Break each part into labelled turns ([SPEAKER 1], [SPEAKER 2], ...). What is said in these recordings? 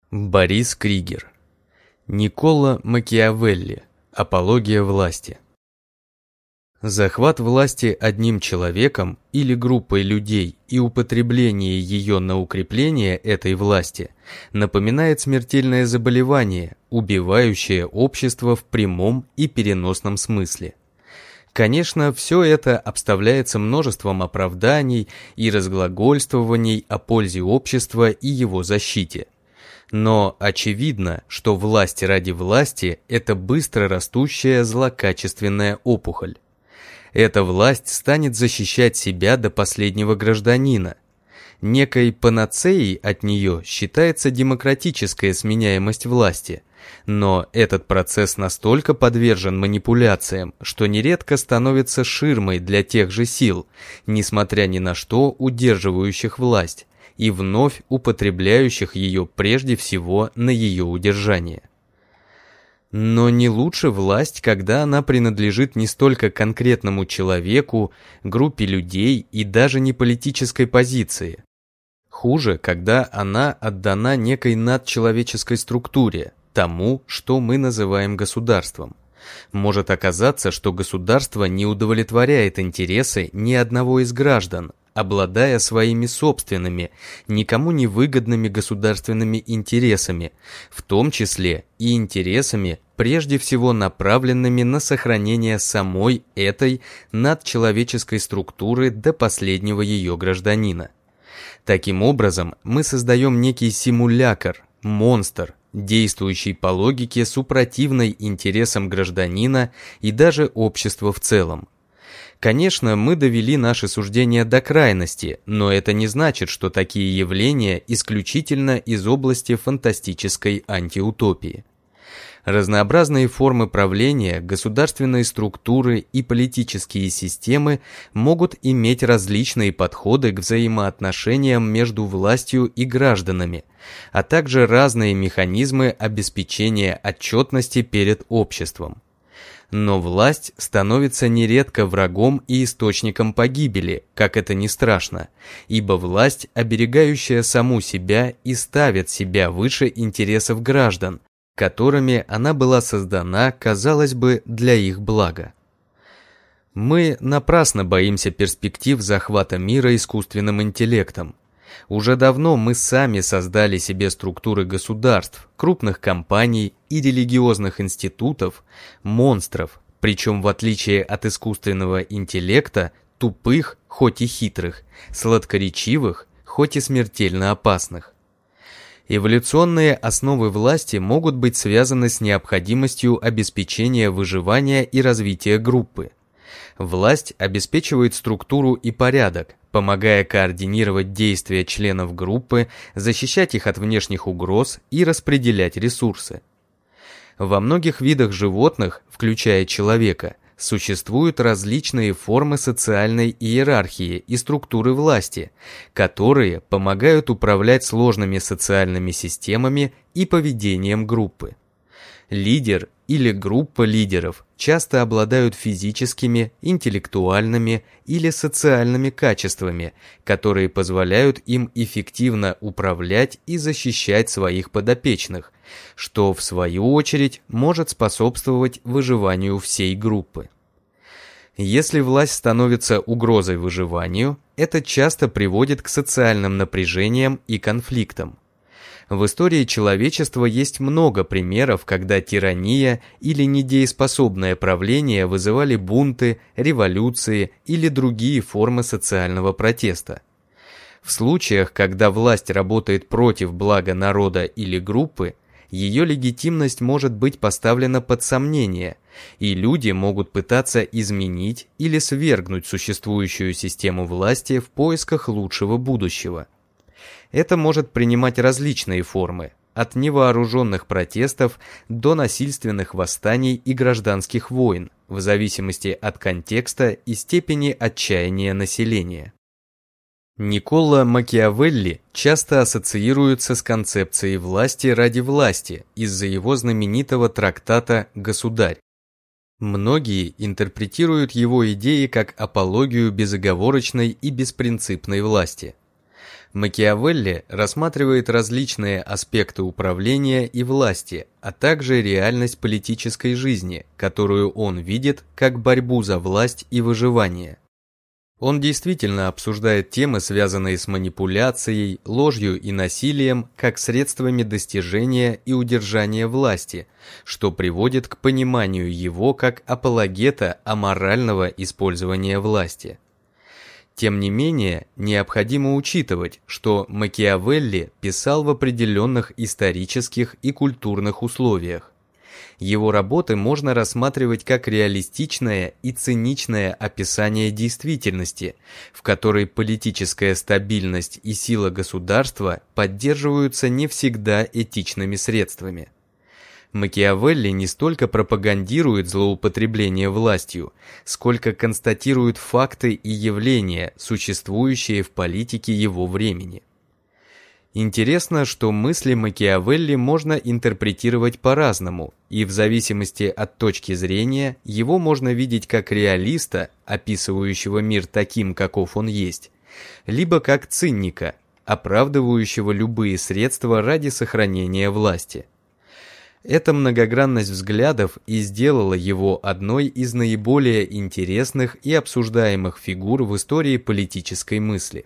[SPEAKER 1] Борис Кригер. Никколо Макиавелли. Апология власти. Захват власти одним человеком или группой людей и употребление ее на укрепление этой власти напоминает смертельное заболевание, убивающее общество в прямом и переносном смысле. Конечно, все это обставляется множеством оправданий и разглагольствований о пользе общества и его защите. Но очевидно, что власть ради власти – это быстро растущая злокачественная опухоль. Эта власть станет защищать себя до последнего гражданина. Некой панацеей от нее считается демократическая сменяемость власти, но этот процесс настолько подвержен манипуляциям, что нередко становится ширмой для тех же сил, несмотря ни на что удерживающих власть, и вновь употребляющих ее прежде всего на ее удержание. Но не лучше власть, когда она принадлежит не столько конкретному человеку, группе людей и даже не политической позиции. Хуже, когда она отдана некой надчеловеческой структуре, тому, что мы называем государством. Может оказаться, что государство не удовлетворяет интересы ни одного из граждан, обладая своими собственными, никому не выгодными государственными интересами, в том числе и интересами, прежде всего направленными на сохранение самой этой надчеловеческой структуры до последнего ее гражданина. Таким образом, мы создаем некий симулякр, монстр, действующий по логике супротивной интересам гражданина и даже общества в целом. Конечно, мы довели наши суждения до крайности, но это не значит, что такие явления исключительно из области фантастической антиутопии. Разнообразные формы правления, государственные структуры и политические системы могут иметь различные подходы к взаимоотношениям между властью и гражданами, а также разные механизмы обеспечения отчетности перед обществом. Но власть становится нередко врагом и источником погибели, как это ни страшно, ибо власть, оберегающая саму себя, и ставит себя выше интересов граждан, которыми она была создана, казалось бы, для их блага. Мы напрасно боимся перспектив захвата мира искусственным интеллектом. Уже давно мы сами создали себе структуры государств, крупных компаний и религиозных институтов, монстров, причем в отличие от искусственного интеллекта, тупых, хоть и хитрых, сладкоречивых, хоть и смертельно опасных. Эволюционные основы власти могут быть связаны с необходимостью обеспечения выживания и развития группы. Власть обеспечивает структуру и порядок, помогая координировать действия членов группы, защищать их от внешних угроз и распределять ресурсы. Во многих видах животных, включая человека, существуют различные формы социальной иерархии и структуры власти, которые помогают управлять сложными социальными системами и поведением группы. Лидер или группа лидеров часто обладают физическими, интеллектуальными или социальными качествами, которые позволяют им эффективно управлять и защищать своих подопечных, что в свою очередь может способствовать выживанию всей группы. Если власть становится угрозой выживанию, это часто приводит к социальным напряжениям и конфликтам. В истории человечества есть много примеров, когда тирания или недееспособное правление вызывали бунты, революции или другие формы социального протеста. В случаях, когда власть работает против блага народа или группы, ее легитимность может быть поставлена под сомнение, и люди могут пытаться изменить или свергнуть существующую систему власти в поисках лучшего будущего. Это может принимать различные формы, от невооруженных протестов до насильственных восстаний и гражданских войн, в зависимости от контекста и степени отчаяния населения. Никколо Макиавелли часто ассоциируется с концепцией власти ради власти из-за его знаменитого трактата «Государь». Многие интерпретируют его идеи как апологию безоговорочной и беспринципной власти. Макиавелли рассматривает различные аспекты управления и власти, а также реальность политической жизни, которую он видит как борьбу за власть и выживание. Он действительно обсуждает темы, связанные с манипуляцией, ложью и насилием, как средствами достижения и удержания власти, что приводит к пониманию его как апологета аморального использования власти. Тем не менее, необходимо учитывать, что Макиавелли писал в определенных исторических и культурных условиях. Его работы можно рассматривать как реалистичное и циничное описание действительности, в которой политическая стабильность и сила государства поддерживаются не всегда этичными средствами. Макиавелли не столько пропагандирует злоупотребление властью, сколько констатирует факты и явления, существующие в политике его времени. Интересно, что мысли Макиавелли можно интерпретировать по-разному, и в зависимости от точки зрения его можно видеть как реалиста, описывающего мир таким, каков он есть, либо как циника, оправдывающего любые средства ради сохранения власти. Эта многогранность взглядов и сделала его одной из наиболее интересных и обсуждаемых фигур в истории политической мысли.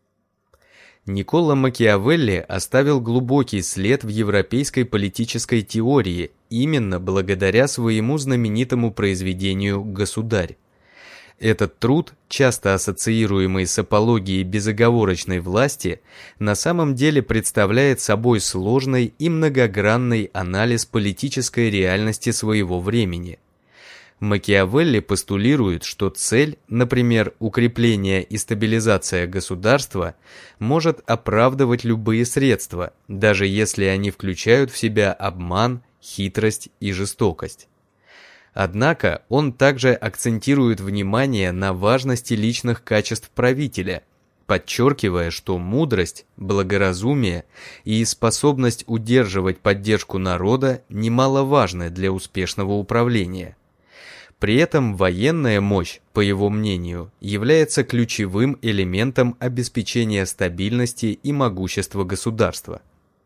[SPEAKER 1] Никколо Макиавелли оставил глубокий след в европейской политической теории именно благодаря своему знаменитому произведению «Государь». Этот труд, часто ассоциируемый с апологией безоговорочной власти, на самом деле представляет собой сложный и многогранный анализ политической реальности своего времени. Макиавелли постулирует, что цель, например, укрепление и стабилизация государства, может оправдывать любые средства, даже если они включают в себя обман, хитрость и жестокость. Однако он также акцентирует внимание на важности личных качеств правителя, подчеркивая, что мудрость, благоразумие и способность удерживать поддержку народа немаловажны для успешного управления. При этом военная мощь, по его мнению, является ключевым элементом обеспечения стабильности и могущества государства.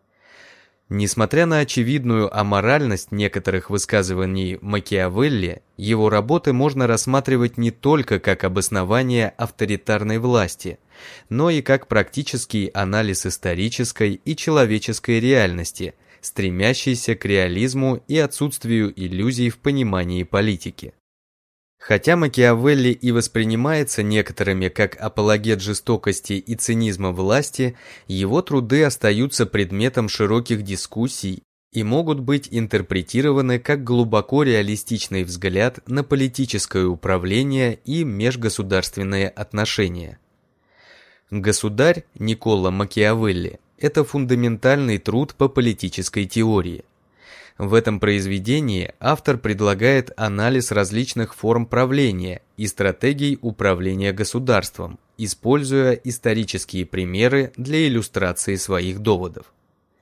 [SPEAKER 1] Несмотря на очевидную аморальность некоторых высказываний Макиавелли, его работы можно рассматривать не только как обоснование авторитарной власти, но и как практический анализ исторической и человеческой реальности, стремящейся к реализму и отсутствию иллюзий в понимании политики. Хотя Макиавелли и воспринимается некоторыми как апологет жестокости и цинизма власти, его труды остаются предметом широких дискуссий и могут быть интерпретированы как глубоко реалистичный взгляд на политическое управление и межгосударственные отношения. «Государь» Никколо Макиавелли – это фундаментальный труд по политической теории. В этом произведении автор предлагает анализ различных форм правления и стратегий управления государством, используя исторические примеры для иллюстрации своих доводов.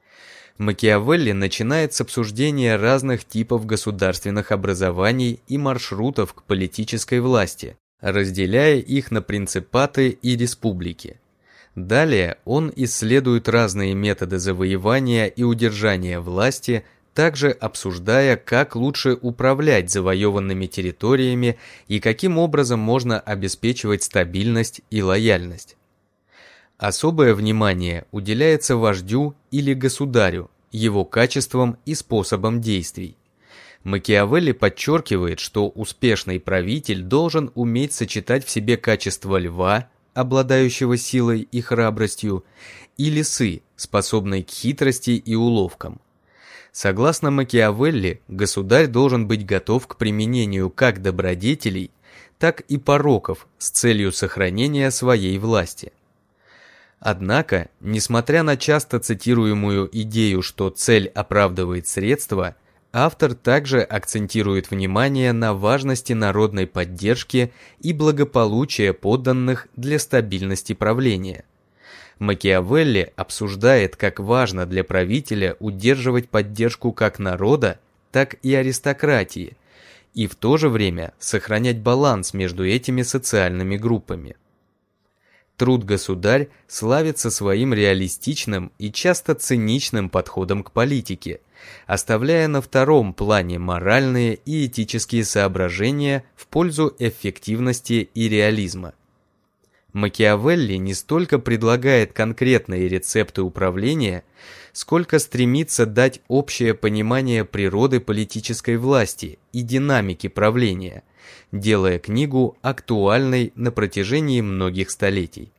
[SPEAKER 1] Макиавелли начинает с обсуждения разных типов государственных образований и маршрутов к политической власти, разделяя их на принципаты и республики. Далее он исследует разные методы завоевания и удержания власти, также обсуждая, как лучше управлять завоеванными территориями и каким образом можно обеспечивать стабильность и лояльность. Особое внимание уделяется вождю или государю, его качествам и способам действий. Макиавелли подчеркивает, что успешный правитель должен уметь сочетать в себе качества льва, обладающего силой и храбростью, и лисы, способной к хитрости и уловкам. Согласно Макиавелли, государь должен быть готов к применению как добродетелей, так и пороков с целью сохранения своей власти. Однако, несмотря на часто цитируемую идею, что цель оправдывает средства, автор также акцентирует внимание на важности народной поддержки и благополучия подданных для стабильности правления. Макиавелли обсуждает, как важно для правителя удерживать поддержку как народа, так и аристократии, и в то же время сохранять баланс между этими социальными группами. Труд-государь славится своим реалистичным и часто циничным подходом к политике, оставляя на втором плане моральные и этические соображения в пользу эффективности и реализма. Макиавелли не столько предлагает конкретные рецепты управления, сколько стремится дать общее понимание природы политической власти и динамики правления, делая книгу актуальной на протяжении многих столетий.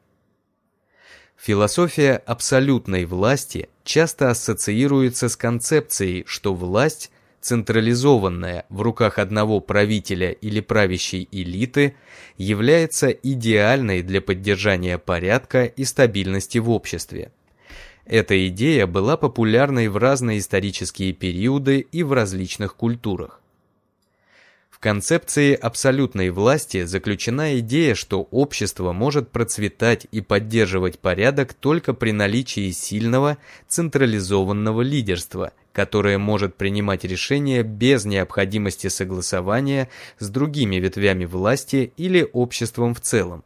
[SPEAKER 1] Философия абсолютной власти часто ассоциируется с концепцией, что власть, централизованная в руках одного правителя или правящей элиты, является идеальной для поддержания порядка и стабильности в обществе. Эта идея была популярной в разные исторические периоды и в различных культурах. В концепции абсолютной власти заключена идея, что общество может процветать и поддерживать порядок только при наличии сильного, централизованного лидерства, которое может принимать решения без необходимости согласования с другими ветвями власти или обществом в целом.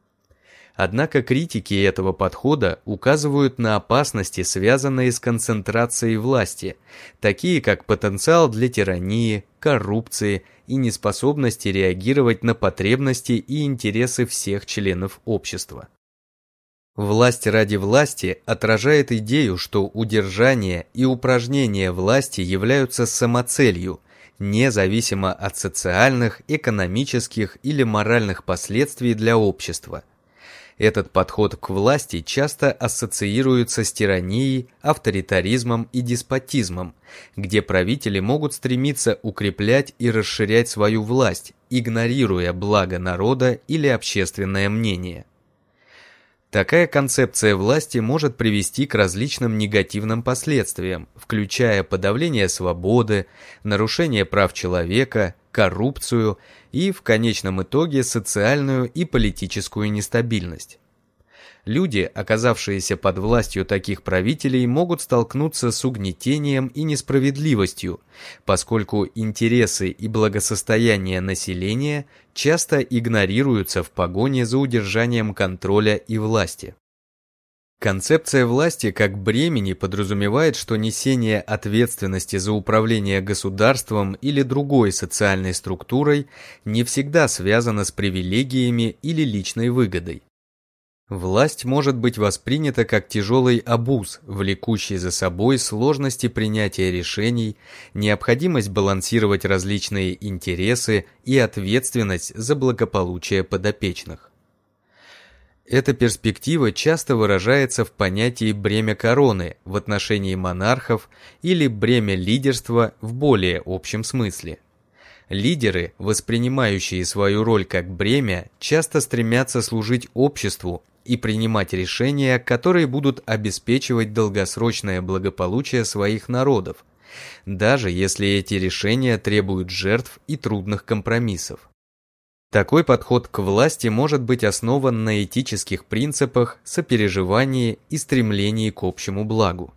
[SPEAKER 1] Однако критики этого подхода указывают на опасности, связанные с концентрацией власти, такие как потенциал для тирании, коррупции и неспособности реагировать на потребности и интересы всех членов общества. Власть ради власти отражает идею, что удержание и упражнение власти являются самоцелью, независимо от социальных, экономических или моральных последствий для общества. Этот подход к власти часто ассоциируется с тиранией, авторитаризмом и деспотизмом, где правители могут стремиться укреплять и расширять свою власть, игнорируя благо народа или общественное мнение. Такая концепция власти может привести к различным негативным последствиям, включая подавление свободы, нарушение прав человека, коррупцию и, в конечном итоге, социальную и политическую нестабильность. Люди, оказавшиеся под властью таких правителей, могут столкнуться с угнетением и несправедливостью, поскольку интересы и благосостояние населения часто игнорируются в погоне за удержанием контроля и власти. Концепция власти как бремени подразумевает, что несение ответственности за управление государством или другой социальной структурой не всегда связано с привилегиями или личной выгодой. Власть может быть воспринята как тяжелый обуз, влекущий за собой сложности принятия решений, необходимость балансировать различные интересы и ответственность за благополучие подопечных. Эта перспектива часто выражается в понятии бремя короны в отношении монархов или бремя лидерства в более общем смысле. Лидеры, воспринимающие свою роль как бремя, часто стремятся служить обществу и принимать решения, которые будут обеспечивать долгосрочное благополучие своих народов, даже если эти решения требуют жертв и трудных компромиссов. Такой подход к власти может быть основан на этических принципах, сопереживании и стремлении к общему благу.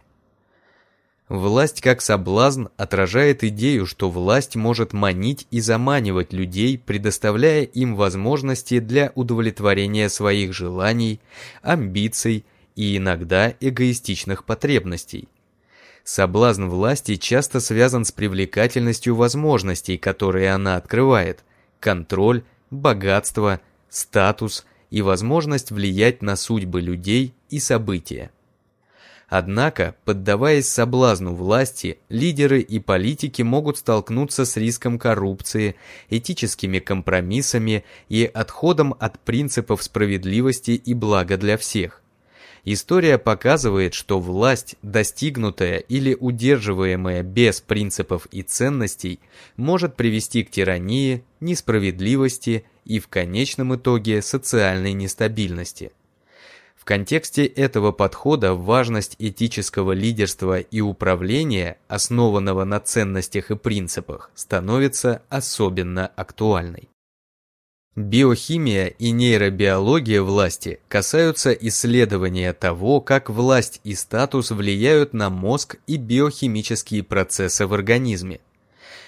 [SPEAKER 1] Власть как соблазн отражает идею, что власть может манить и заманивать людей, предоставляя им возможности для удовлетворения своих желаний, амбиций и иногда эгоистичных потребностей. Соблазн власти часто связан с привлекательностью возможностей, которые она открывает: контроль, богатство, статус и возможность влиять на судьбы людей и события. Однако, поддаваясь соблазну власти, лидеры и политики могут столкнуться с риском коррупции, этическими компромиссами и отходом от принципов справедливости и блага для всех. История показывает, что власть, достигнутая или удерживаемая без принципов и ценностей, может привести к тирании, несправедливости и в конечном итоге социальной нестабильности. В контексте этого подхода важность этического лидерства и управления, основанного на ценностях и принципах, становится особенно актуальной. Биохимия и нейробиология власти касаются исследования того, как власть и статус влияют на мозг и биохимические процессы в организме.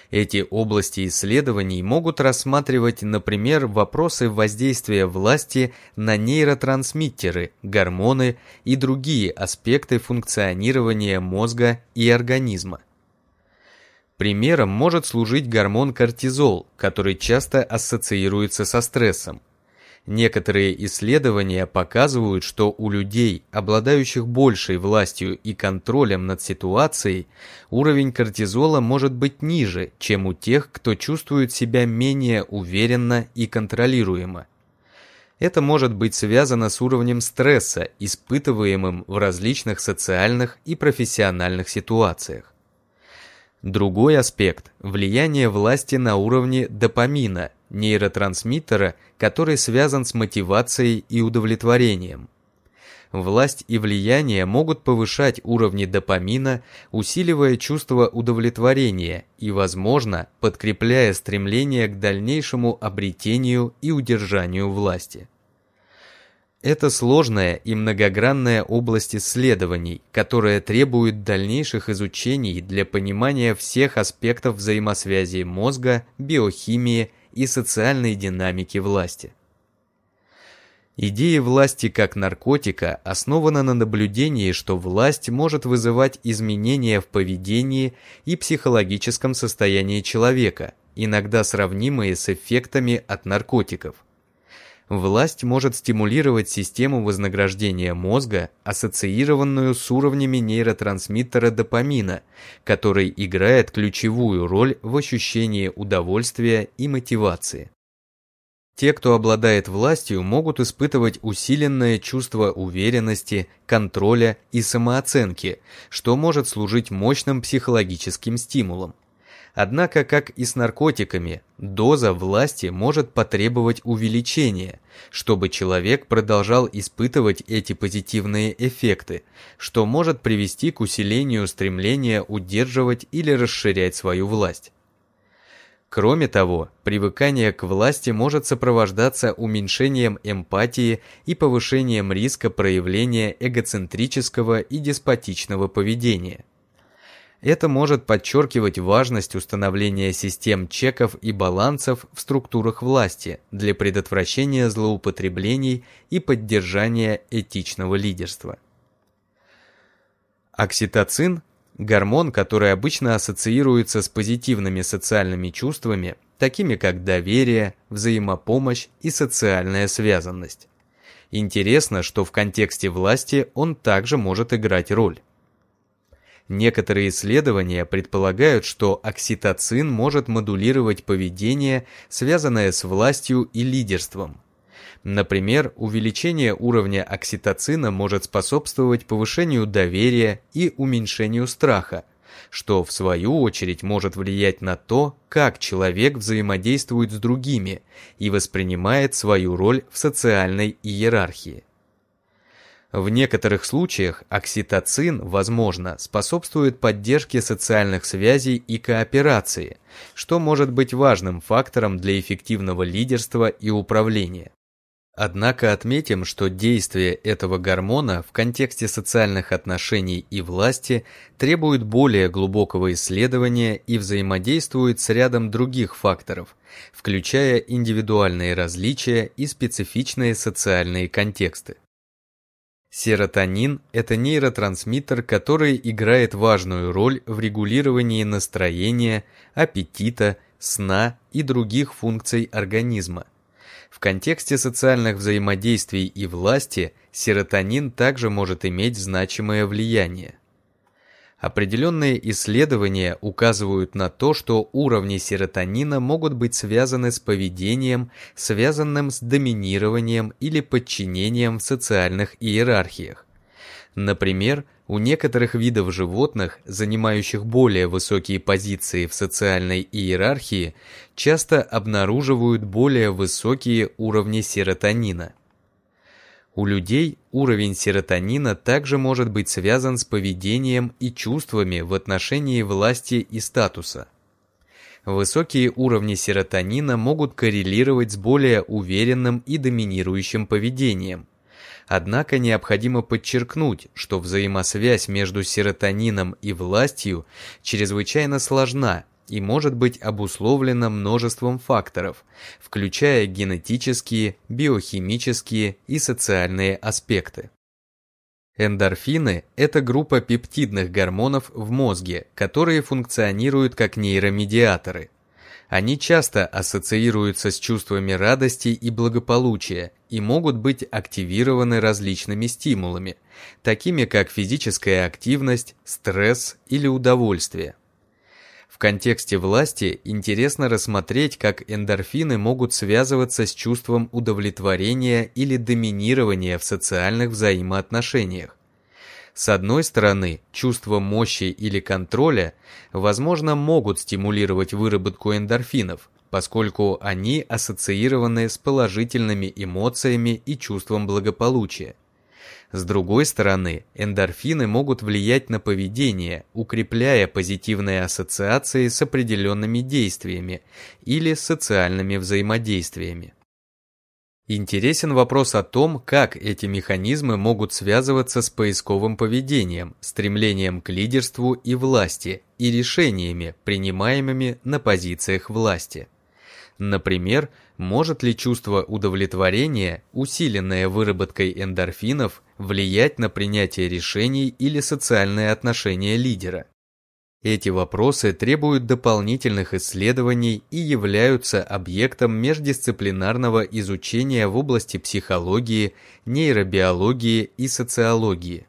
[SPEAKER 1] Эти области исследований могут рассматривать, например, вопросы воздействия власти на нейротрансмиттеры, гормоны и другие аспекты функционирования мозга и организма. Примером может служить гормон кортизол, который часто ассоциируется со стрессом. Некоторые исследования показывают, что у людей, обладающих большей властью и контролем над ситуацией, уровень кортизола может быть ниже, чем у тех, кто чувствует себя менее уверенно и контролируемо. Это может быть связано с уровнем стресса, испытываемым в различных социальных и профессиональных ситуациях. Другой аспект – влияние власти на уровне допамина, нейротрансмиттера, который связан с мотивацией и удовлетворением. Власть и влияние могут повышать уровни допамина, усиливая чувство удовлетворения и, возможно, подкрепляя стремление к дальнейшему обретению и удержанию власти. Это сложная и многогранная область исследований, которая требует дальнейших изучений для понимания всех аспектов взаимосвязи мозга, биохимии и социальной динамики власти. Идея власти как наркотика основана на наблюдении, что власть может вызывать изменения в поведении и психологическом состоянии человека, иногда сравнимые с эффектами от наркотиков. Власть может стимулировать систему вознаграждения мозга, ассоциированную с уровнями нейротрансмиттера допамина, который играет ключевую роль в ощущении удовольствия и мотивации. Те, кто обладает властью, могут испытывать усиленное чувство уверенности, контроля и самооценки, что может служить мощным психологическим стимулом. Однако, как и с наркотиками, доза власти может потребовать увеличения, чтобы человек продолжал испытывать эти позитивные эффекты, что может привести к усилению стремления удерживать или расширять свою власть. Кроме того, привыкание к власти может сопровождаться уменьшением эмпатии и повышением риска проявления эгоцентрического и деспотичного поведения. Это может подчеркивать важность установления систем чеков и балансов в структурах власти для предотвращения злоупотреблений и поддержания этичного лидерства. Окситоцин – гормон, который обычно ассоциируется с позитивными социальными чувствами, такими как доверие, взаимопомощь и социальная связанность. Интересно, что в контексте власти он также может играть роль. Некоторые исследования предполагают, что окситоцин может модулировать поведение, связанное с властью и лидерством. Например, увеличение уровня окситоцина может способствовать повышению доверия и уменьшению страха, что в свою очередь может влиять на то, как человек взаимодействует с другими и воспринимает свою роль в социальной иерархии. В некоторых случаях окситоцин, возможно, способствует поддержке социальных связей и кооперации, что может быть важным фактором для эффективного лидерства и управления. Однако отметим, что действие этого гормона в контексте социальных отношений и власти требует более глубокого исследования и взаимодействует с рядом других факторов, включая индивидуальные различия и специфичные социальные контексты. Серотонин – это нейротрансмиттер, который играет важную роль в регулировании настроения, аппетита, сна и других функций организма. В контексте социальных взаимодействий и власти серотонин также может иметь значимое влияние. Определенные исследования указывают на то, что уровни серотонина могут быть связаны с поведением, связанным с доминированием или подчинением в социальных иерархиях. Например, у некоторых видов животных, занимающих более высокие позиции в социальной иерархии, часто обнаруживают более высокие уровни серотонина. У людей уровень серотонина также может быть связан с поведением и чувствами в отношении власти и статуса. Высокие уровни серотонина могут коррелировать с более уверенным и доминирующим поведением. Однако необходимо подчеркнуть, что взаимосвязь между серотонином и властью чрезвычайно сложна, и может быть обусловлено множеством факторов, включая генетические, биохимические и социальные аспекты. Эндорфины – это группа пептидных гормонов в мозге, которые функционируют как нейромедиаторы. Они часто ассоциируются с чувствами радости и благополучия и могут быть активированы различными стимулами, такими как физическая активность, стресс или удовольствие. В контексте власти интересно рассмотреть, как эндорфины могут связываться с чувством удовлетворения или доминирования в социальных взаимоотношениях. С одной стороны, чувство мощи или контроля, возможно, могут стимулировать выработку эндорфинов, поскольку они ассоциированы с положительными эмоциями и чувством благополучия. С другой стороны, эндорфины могут влиять на поведение, укрепляя позитивные ассоциации с определенными действиями или социальными взаимодействиями. Интересен вопрос о том, как эти механизмы могут связываться с поисковым поведением, стремлением к лидерству и власти, и решениями, принимаемыми на позициях власти. Например, может ли чувство удовлетворения, усиленное выработкой эндорфинов, влиять на принятие решений или социальные отношения лидера? Эти вопросы требуют дополнительных исследований и являются объектом междисциплинарного изучения в области психологии, нейробиологии и социологии.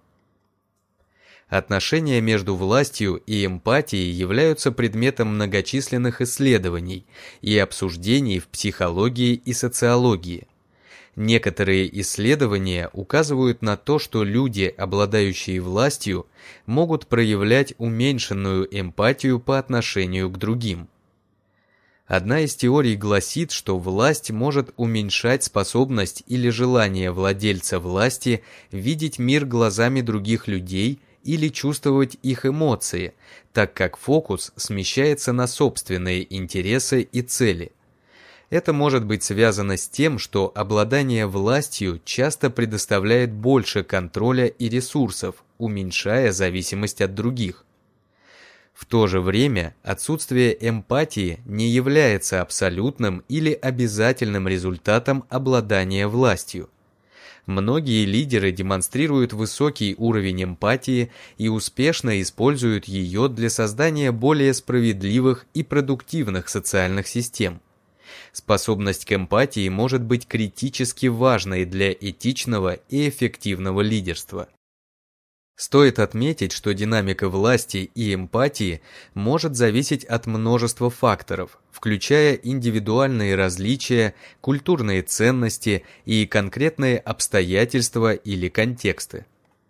[SPEAKER 1] Отношения между властью и эмпатией являются предметом многочисленных исследований и обсуждений в психологии и социологии. Некоторые исследования указывают на то, что люди, обладающие властью, могут проявлять уменьшенную эмпатию по отношению к другим. Одна из теорий гласит, что власть может уменьшать способность или желание владельца власти видеть мир глазами других людей или чувствовать их эмоции, так как фокус смещается на собственные интересы и цели. Это может быть связано с тем, что обладание властью часто предоставляет больше контроля и ресурсов, уменьшая зависимость от других. В то же время отсутствие эмпатии не является абсолютным или обязательным результатом обладания властью. Многие лидеры демонстрируют высокий уровень эмпатии и успешно используют ее для создания более справедливых и продуктивных социальных систем. Способность к эмпатии может быть критически важной для этичного и эффективного лидерства. Стоит отметить, что динамика власти и эмпатии может зависеть от множества факторов, включая индивидуальные различия, культурные ценности и конкретные обстоятельства или контексты.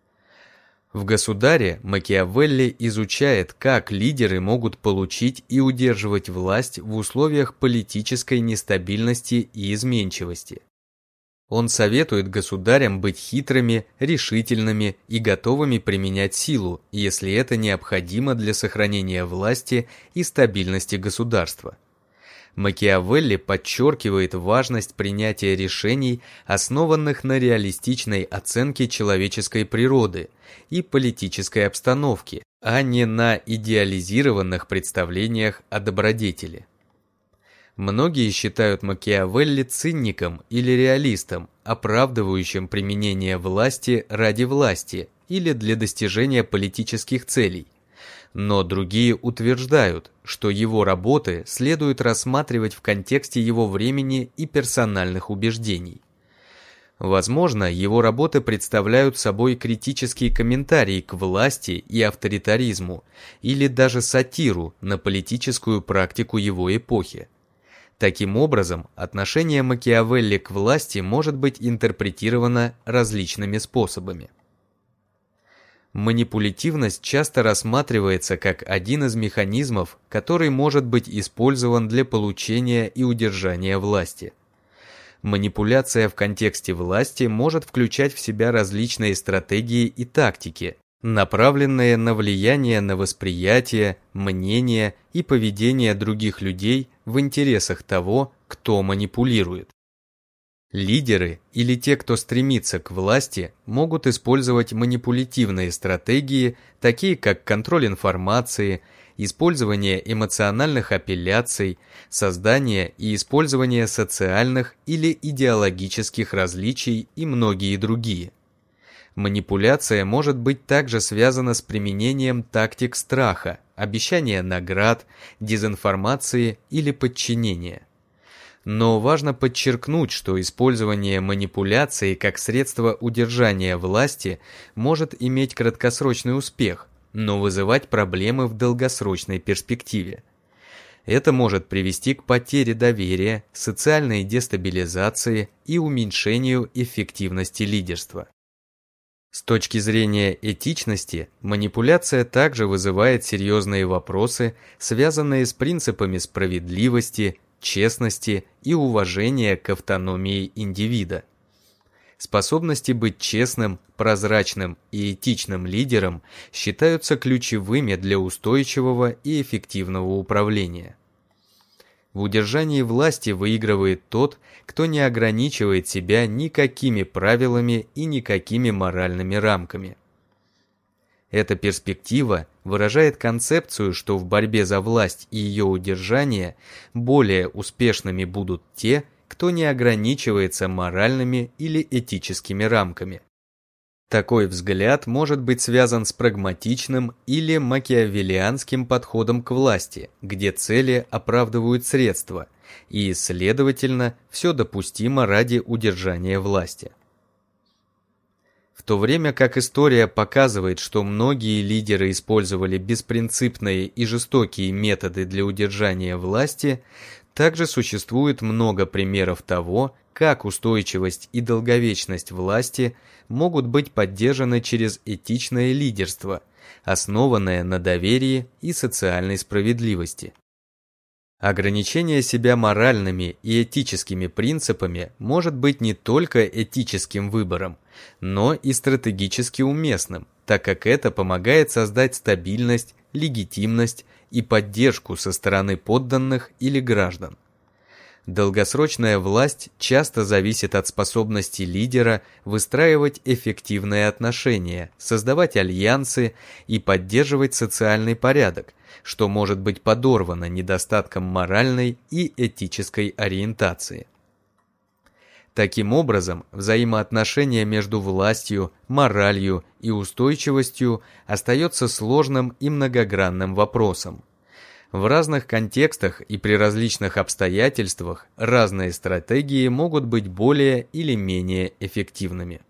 [SPEAKER 1] В «Государе» Макиавелли изучает, как лидеры могут получить и удерживать власть в условиях политической нестабильности и изменчивости. Он советует государям быть хитрыми, решительными и готовыми применять силу, если это необходимо для сохранения власти и стабильности государства. Макиавелли подчеркивает важность принятия решений, основанных на реалистичной оценке человеческой природы и политической обстановки, а не на идеализированных представлениях о добродетели. Многие считают Макиавелли циником или реалистом, оправдывающим применение власти ради власти или для достижения политических целей. Но другие утверждают, что его работы следует рассматривать в контексте его времени и персональных убеждений. Возможно, его работы представляют собой критический комментарий к власти и авторитаризму, или даже сатиру на политическую практику его эпохи. Таким образом, отношение Макиавелли к власти может быть интерпретировано различными способами. Манипулятивность часто рассматривается как один из механизмов, который может быть использован для получения и удержания власти. Манипуляция в контексте власти может включать в себя различные стратегии и тактики, направленные на влияние на восприятие, мнение и поведение других людей в интересах того, кто манипулирует. Лидеры или те, кто стремится к власти, могут использовать манипулятивные стратегии, такие как контроль информации, использование эмоциональных апелляций, создание и использование социальных или идеологических различий и многие другие. Манипуляция может быть также связана с применением тактик страха, обещания наград, дезинформации или подчинения. Но важно подчеркнуть, что использование манипуляции как средство удержания власти может иметь краткосрочный успех, но вызывать проблемы в долгосрочной перспективе. Это может привести к потере доверия, социальной дестабилизации и уменьшению эффективности лидерства. С точки зрения этичности, манипуляция также вызывает серьезные вопросы, связанные с принципами справедливости, честности и уважения к автономии индивида. Способности быть честным, прозрачным и этичным лидером считаются ключевыми для устойчивого и эффективного управления. В удержании власти выигрывает тот, кто не ограничивает себя никакими правилами и никакими моральными рамками. Эта перспектива выражает концепцию, что в борьбе за власть и ее удержание более успешными будут те, кто не ограничивается моральными или этическими рамками. Такой взгляд может быть связан с прагматичным или макиавеллианским подходом к власти, где цели оправдывают средства, и, следовательно, все допустимо ради удержания власти. В то время как история показывает, что многие лидеры использовали беспринципные и жестокие методы для удержания власти, также существует много примеров того, как устойчивость и долговечность власти могут быть поддержаны через этичное лидерство, основанное на доверии и социальной справедливости. Ограничение себя моральными и этическими принципами может быть не только этическим выбором, но и стратегически уместным, так как это помогает создать стабильность, легитимность и поддержку со стороны подданных или граждан. Долгосрочная власть часто зависит от способности лидера выстраивать эффективные отношения, создавать альянсы и поддерживать социальный порядок, что может быть подорвано недостатком моральной и этической ориентации. Таким образом, взаимоотношение между властью, моралью и устойчивостью остается сложным и многогранным вопросом. В разных контекстах и при различных обстоятельствах разные стратегии могут быть более или менее эффективными.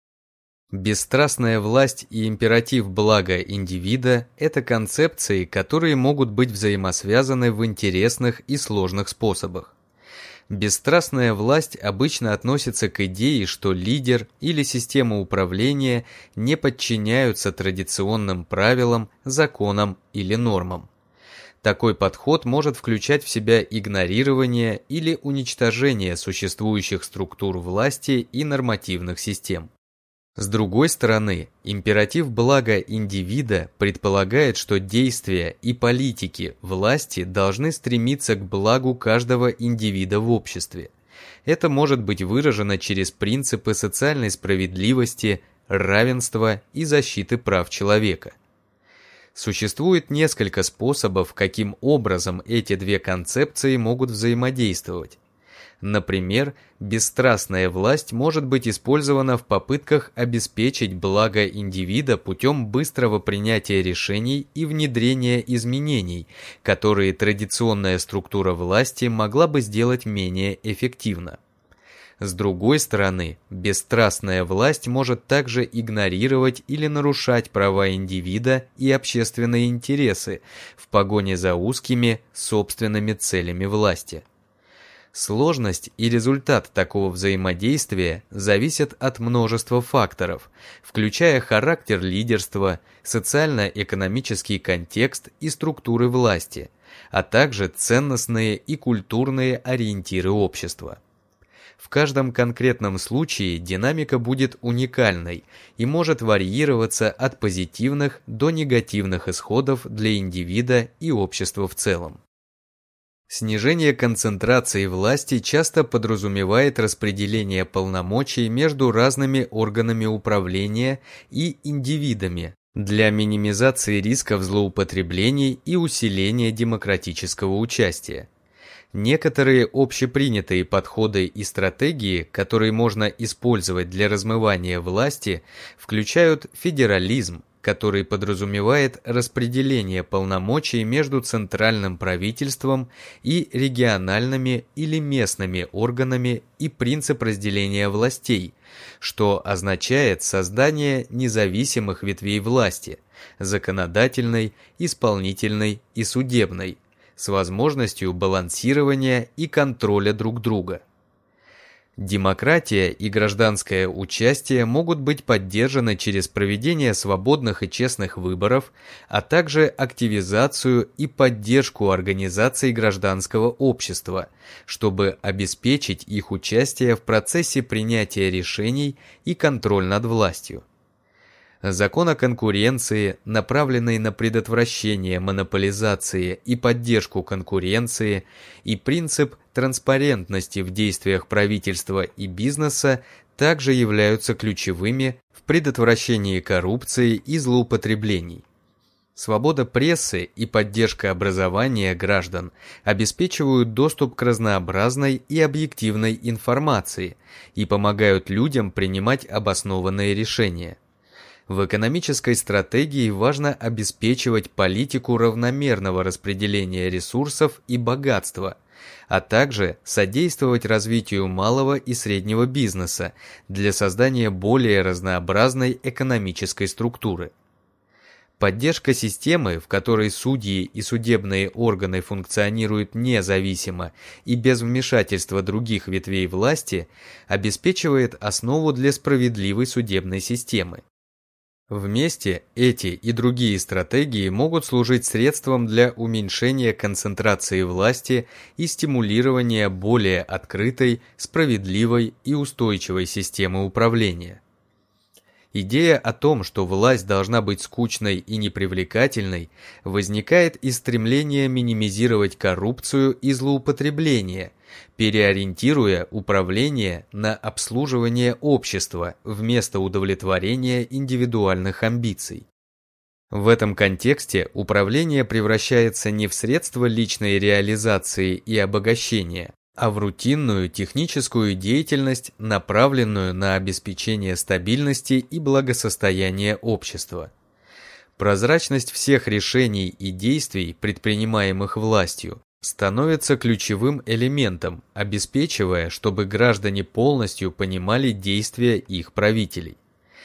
[SPEAKER 1] Бесстрастная власть и императив блага индивида – это концепции, которые могут быть взаимосвязаны в интересных и сложных способах. Бесстрастная власть обычно относится к идее, что лидер или система управления не подчиняются традиционным правилам, законам или нормам. Такой подход может включать в себя игнорирование или уничтожение существующих структур власти и нормативных систем. С другой стороны, императив блага индивида предполагает, что действия и политики власти должны стремиться к благу каждого индивида в обществе. Это может быть выражено через принципы социальной справедливости, равенства и защиты прав человека. Существует несколько способов, каким образом эти две концепции могут взаимодействовать. Например, бесстрастная власть может быть использована в попытках обеспечить благо индивида путем быстрого принятия решений и внедрения изменений, которые традиционная структура власти могла бы сделать менее эффективно. С другой стороны, бесстрастная власть может также игнорировать или нарушать права индивида и общественные интересы в погоне за узкими, собственными целями власти. Сложность и результат такого взаимодействия зависят от множества факторов, включая характер лидерства, социально-экономический контекст и структуры власти, а также ценностные и культурные ориентиры общества. В каждом конкретном случае динамика будет уникальной и может варьироваться от позитивных до негативных исходов для индивида и общества в целом. Снижение концентрации власти часто подразумевает распределение полномочий между разными органами управления и индивидами для минимизации рисков злоупотреблений и усиления демократического участия. Некоторые общепринятые подходы и стратегии, которые можно использовать для размывания власти, включают федерализм, который подразумевает распределение полномочий между центральным правительством и региональными или местными органами и принцип разделения властей, что означает создание независимых ветвей власти – законодательной, исполнительной и судебной, с возможностью балансирования и контроля друг друга. Демократия и гражданское участие могут быть поддержаны через проведение свободных и честных выборов, а также активизацию и поддержку организаций гражданского общества, чтобы обеспечить их участие в процессе принятия решений и контроль над властью. Закон о конкуренции, направленный на предотвращение монополизации и поддержку конкуренции, и принцип транспарентности в действиях правительства и бизнеса также являются ключевыми в предотвращении коррупции и злоупотреблений. Свобода прессы и поддержка образования граждан обеспечивают доступ к разнообразной и объективной информации и помогают людям принимать обоснованные решения. В экономической стратегии важно обеспечивать политику равномерного распределения ресурсов и богатства, а также содействовать развитию малого и среднего бизнеса для создания более разнообразной экономической структуры. Поддержка системы, в которой судьи и судебные органы функционируют независимо и без вмешательства других ветвей власти, обеспечивает основу для справедливой судебной системы. Вместе эти и другие стратегии могут служить средством для уменьшения концентрации власти и стимулирования более открытой, справедливой и устойчивой системы управления. Идея о том, что власть должна быть скучной и непривлекательной, возникает из стремления минимизировать коррупцию и злоупотребление, переориентируя управление на обслуживание общества вместо удовлетворения индивидуальных амбиций. В этом контексте управление превращается не в средство личной реализации и обогащения, а в рутинную техническую деятельность, направленную на обеспечение стабильности и благосостояния общества. Прозрачность всех решений и действий, предпринимаемых властью, становится ключевым элементом, обеспечивая, чтобы граждане полностью понимали действия их правителей.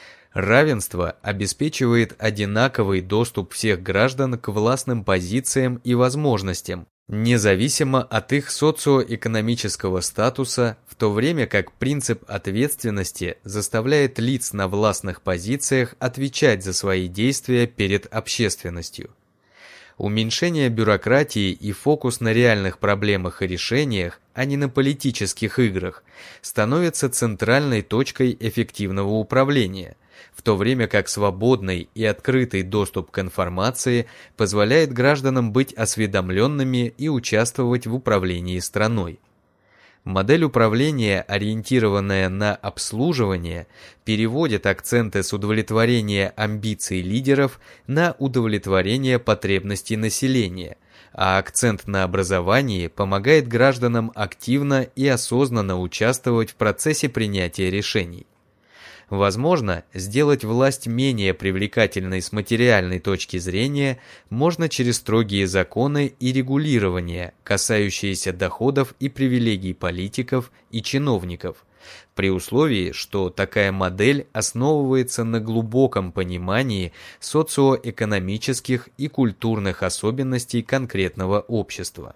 [SPEAKER 1] Равенство обеспечивает одинаковый доступ всех граждан к властным позициям и возможностям, независимо от их социоэкономического статуса, в то время как принцип ответственности заставляет лиц на властных позициях отвечать за свои действия перед общественностью. Уменьшение бюрократии и фокус на реальных проблемах и решениях, а не на политических играх, становится центральной точкой эффективного управления, в то время как свободный и открытый доступ к информации позволяет гражданам быть осведомленными и участвовать в управлении страной. Модель управления, ориентированная на обслуживание, переводит акценты с удовлетворения амбиций лидеров на удовлетворение потребностей населения, а акцент на образовании помогает гражданам активно и осознанно участвовать в процессе принятия решений. Возможно, сделать власть менее привлекательной с материальной точки зрения можно через строгие законы и регулирование, касающиеся доходов и привилегий политиков и чиновников, при условии, что такая модель основывается на глубоком понимании социоэкономических и культурных особенностей конкретного общества.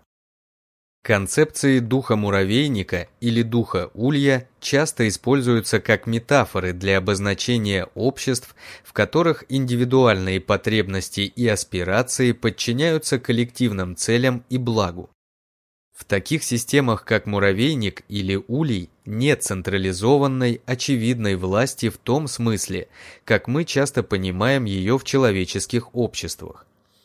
[SPEAKER 1] Концепции духа муравейника или духа улья часто используются как метафоры для обозначения обществ, в которых индивидуальные потребности и аспирации подчиняются коллективным целям и благу. В таких системах, как муравейник или улей, нет централизованной, очевидной власти в том смысле, как мы часто понимаем ее в человеческих обществах. В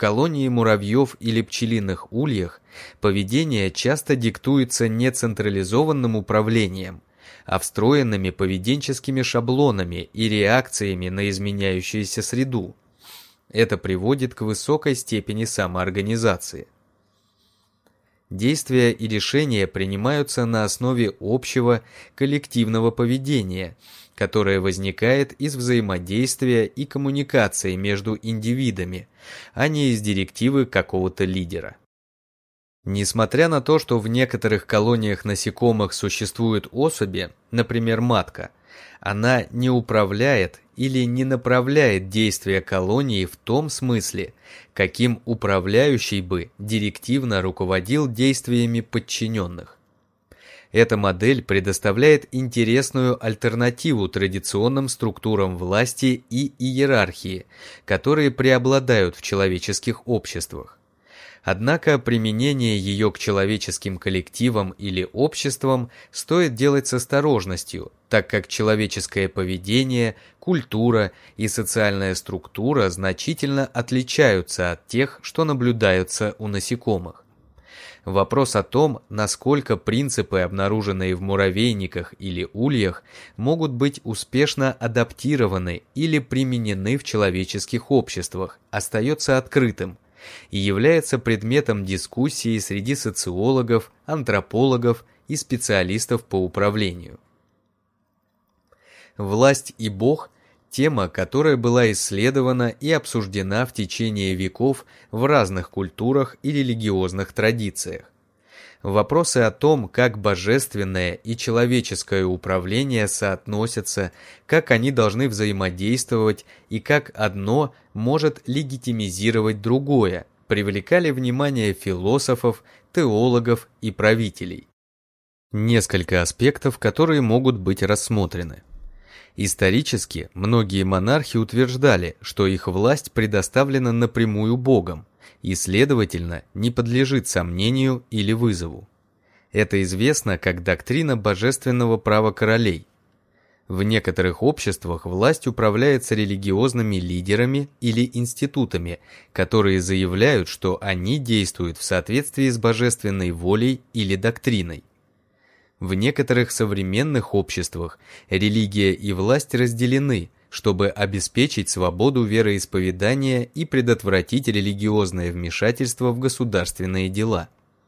[SPEAKER 1] колонии муравьев или пчелиных ульях поведение часто диктуется не централизованным управлением, а встроенными поведенческими шаблонами и реакциями на изменяющуюся среду. Это приводит к высокой степени самоорганизации. Действия и решения принимаются на основе общего коллективного поведения, которое возникает из взаимодействия и коммуникации между индивидами, а не из директивы какого-то лидера. Несмотря на то, что в некоторых колониях насекомых существуют особи, например, матка, она не управляет или не направляет действия колонии в том смысле, каким управляющий бы директивно руководил действиями подчиненных. Эта модель предоставляет интересную альтернативу традиционным структурам власти и иерархии, которые преобладают в человеческих обществах. Однако применение ее к человеческим коллективам или обществам стоит делать с осторожностью, так как человеческое поведение, культура и социальная структура значительно отличаются от тех, что наблюдаются у насекомых. Вопрос о том, насколько принципы, обнаруженные в муравейниках или ульях, могут быть успешно адаптированы или применены в человеческих обществах, остается открытым и является предметом дискуссии среди социологов, антропологов и специалистов по управлению. Власть и Бог – тема, которая была исследована и обсуждена в течение веков в разных культурах и религиозных традициях. Вопросы о том, как божественное и человеческое управление соотносятся, как они должны взаимодействовать и как одно может легитимизировать другое, привлекали внимание философов, теологов и правителей. Несколько аспектов, которые могут быть рассмотрены. Исторически многие монархи утверждали, что их власть предоставлена напрямую Богом и, следовательно, не подлежит сомнению или вызову. Это известно как доктрина божественного права королей. В некоторых обществах власть управляется религиозными лидерами или институтами, которые заявляют, что они действуют в соответствии с божественной волей или доктриной. В некоторых современных обществах религия и власть разделены, чтобы обеспечить свободу вероисповедания и предотвратить религиозное вмешательство в государственные дела.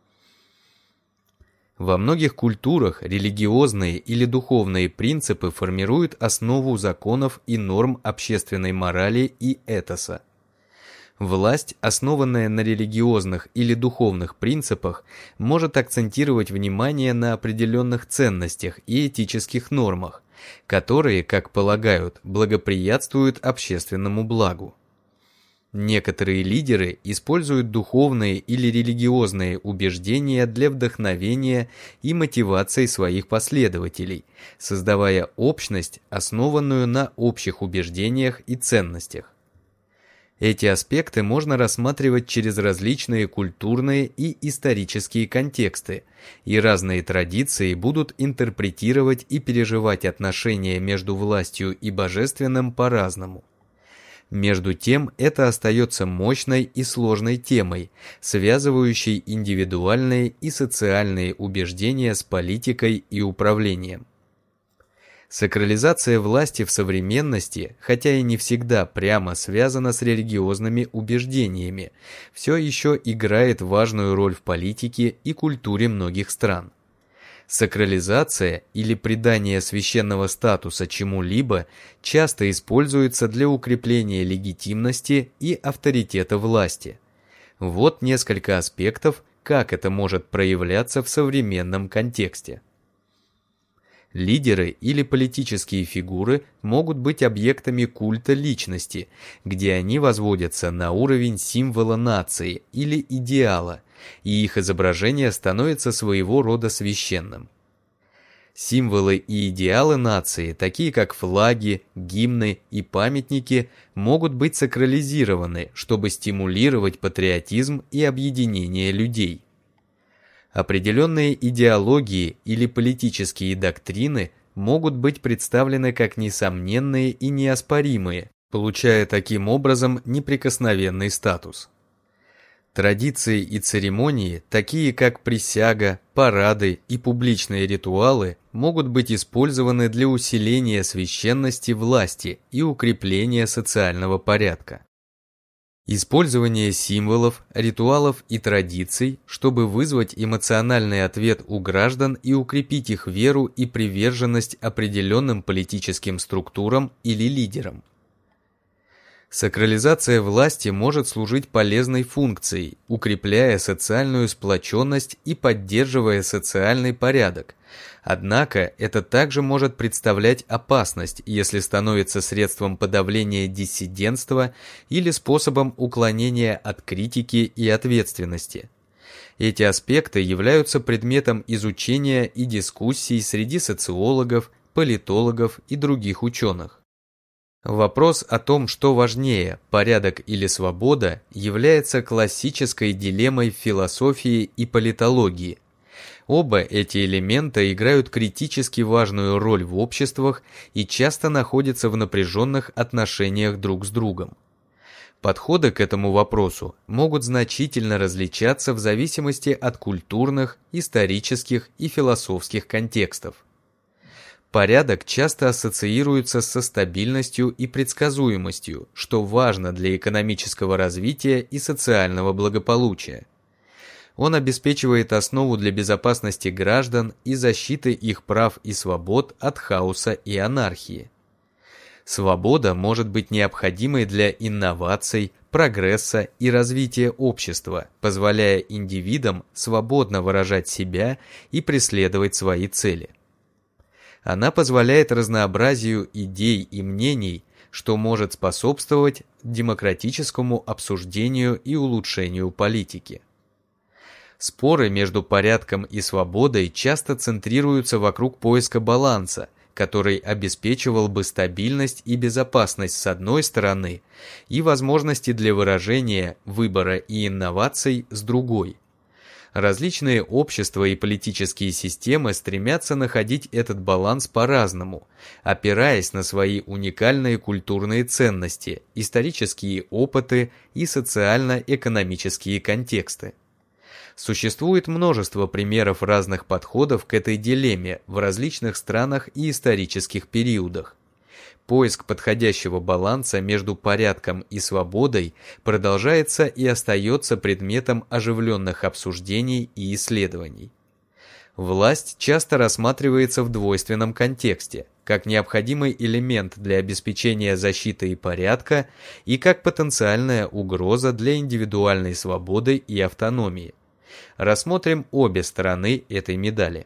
[SPEAKER 1] Во многих культурах религиозные или духовные принципы формируют основу законов и норм общественной морали и этоса. Власть, основанная на религиозных или духовных принципах, может акцентировать внимание на определенных ценностях и этических нормах, которые, как полагают, благоприятствуют общественному благу. Некоторые лидеры используют духовные или религиозные убеждения для вдохновения и мотивации своих последователей, создавая общность, основанную на общих убеждениях и ценностях. Эти аспекты можно рассматривать через различные культурные и исторические контексты, и разные традиции будут интерпретировать и переживать отношения между властью и божественным по-разному. Между тем, это остается мощной и сложной темой, связывающей индивидуальные и социальные убеждения с политикой и управлением. Сакрализация власти в современности, хотя и не всегда прямо связана с религиозными убеждениями, все еще играет важную роль в политике и культуре многих стран. Сакрализация или придание священного статуса чему-либо часто используется для укрепления легитимности и авторитета власти. Вот несколько аспектов, как это может проявляться в современном контексте. Лидеры или политические фигуры могут быть объектами культа личности, где они возводятся на уровень символа нации или идеала, и их изображение становится своего рода священным. Символы и идеалы нации, такие как флаги, гимны и памятники, могут быть сакрализированы, чтобы стимулировать патриотизм и объединение людей. Определенные идеологии или политические доктрины могут быть представлены как несомненные и неоспоримые, получая таким образом неприкосновенный статус. Традиции и церемонии, такие как присяга, парады и публичные ритуалы, могут быть использованы для усиления священности власти и укрепления социального порядка. Использование символов, ритуалов и традиций, чтобы вызвать эмоциональный ответ у граждан и укрепить их веру и приверженность определенным политическим структурам или лидерам. Сакрализация власти может служить полезной функцией, укрепляя социальную сплоченность и поддерживая социальный порядок. Однако это также может представлять опасность, если становится средством подавления диссидентства или способом уклонения от критики и ответственности. Эти аспекты являются предметом изучения и дискуссий среди социологов, политологов и других ученых. Вопрос о том, что важнее, порядок или свобода, является классической дилеммой в философии и политологии. Оба эти элемента играют критически важную роль в обществах и часто находятся в напряженных отношениях друг с другом. Подходы к этому вопросу могут значительно различаться в зависимости от культурных, исторических и философских контекстов. Порядок часто ассоциируется со стабильностью и предсказуемостью, что важно для экономического развития и социального благополучия. Он обеспечивает основу для безопасности граждан и защиты их прав и свобод от хаоса и анархии. Свобода может быть необходимой для инноваций, прогресса и развития общества, позволяя индивидам свободно выражать себя и преследовать свои цели. Она позволяет разнообразию идей и мнений, что может способствовать демократическому обсуждению и улучшению политики. Споры между порядком и свободой часто центрируются вокруг поиска баланса, который обеспечивал бы стабильность и безопасность с одной стороны и возможности для выражения, выбора и инноваций с другой. Различные общества и политические системы стремятся находить этот баланс по-разному, опираясь на свои уникальные культурные ценности, исторические опыты и социально-экономические контексты. Существует множество примеров разных подходов к этой дилемме в различных странах и исторических периодах. Поиск подходящего баланса между порядком и свободой продолжается и остается предметом оживленных обсуждений и исследований. Власть часто рассматривается в двойственном контексте, как необходимый элемент для обеспечения защиты и порядка и как потенциальная угроза для индивидуальной свободы и автономии. Рассмотрим обе стороны этой медали.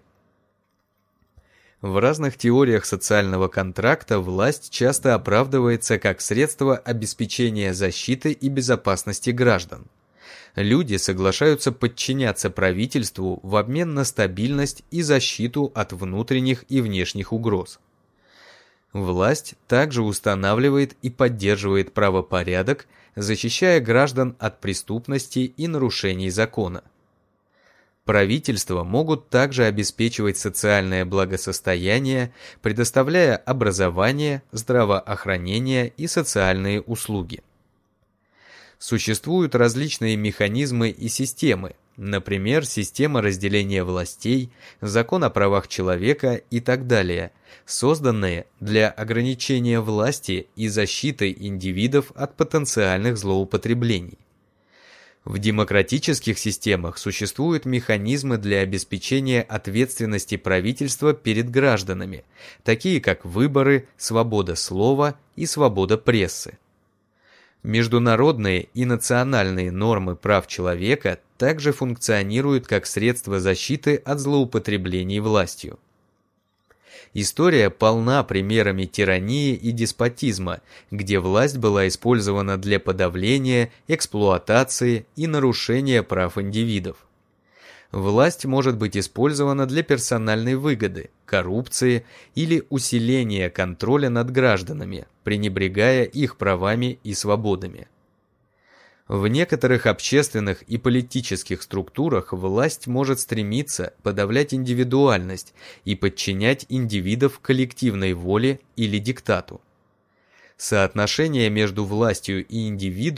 [SPEAKER 1] В разных теориях социального контракта власть часто оправдывается как средство обеспечения защиты и безопасности граждан. Люди соглашаются подчиняться правительству в обмен на стабильность и защиту от внутренних и внешних угроз. Власть также устанавливает и поддерживает правопорядок, защищая граждан от преступности и нарушений закона. Правительства могут также обеспечивать социальное благосостояние, предоставляя образование, здравоохранение и социальные услуги. Существуют различные механизмы и системы, например, система разделения властей, закон о правах человека и так далее, созданные для ограничения власти и защиты индивидов от потенциальных злоупотреблений. В демократических системах существуют механизмы для обеспечения ответственности правительства перед гражданами, такие как выборы, свобода слова и свобода прессы. Международные и национальные нормы прав человека также функционируют как средство защиты от злоупотреблений властью. История полна примерами тирании и деспотизма, где власть была использована для подавления, эксплуатации и нарушения прав индивидов. Власть может быть использована для персональной выгоды, коррупции или усиления контроля над гражданами, пренебрегая их правами и свободами. В некоторых общественных и политических структурах власть может стремиться подавлять индивидуальность и подчинять индивидов коллективной воле или диктату. Соотношение между властью и индивидом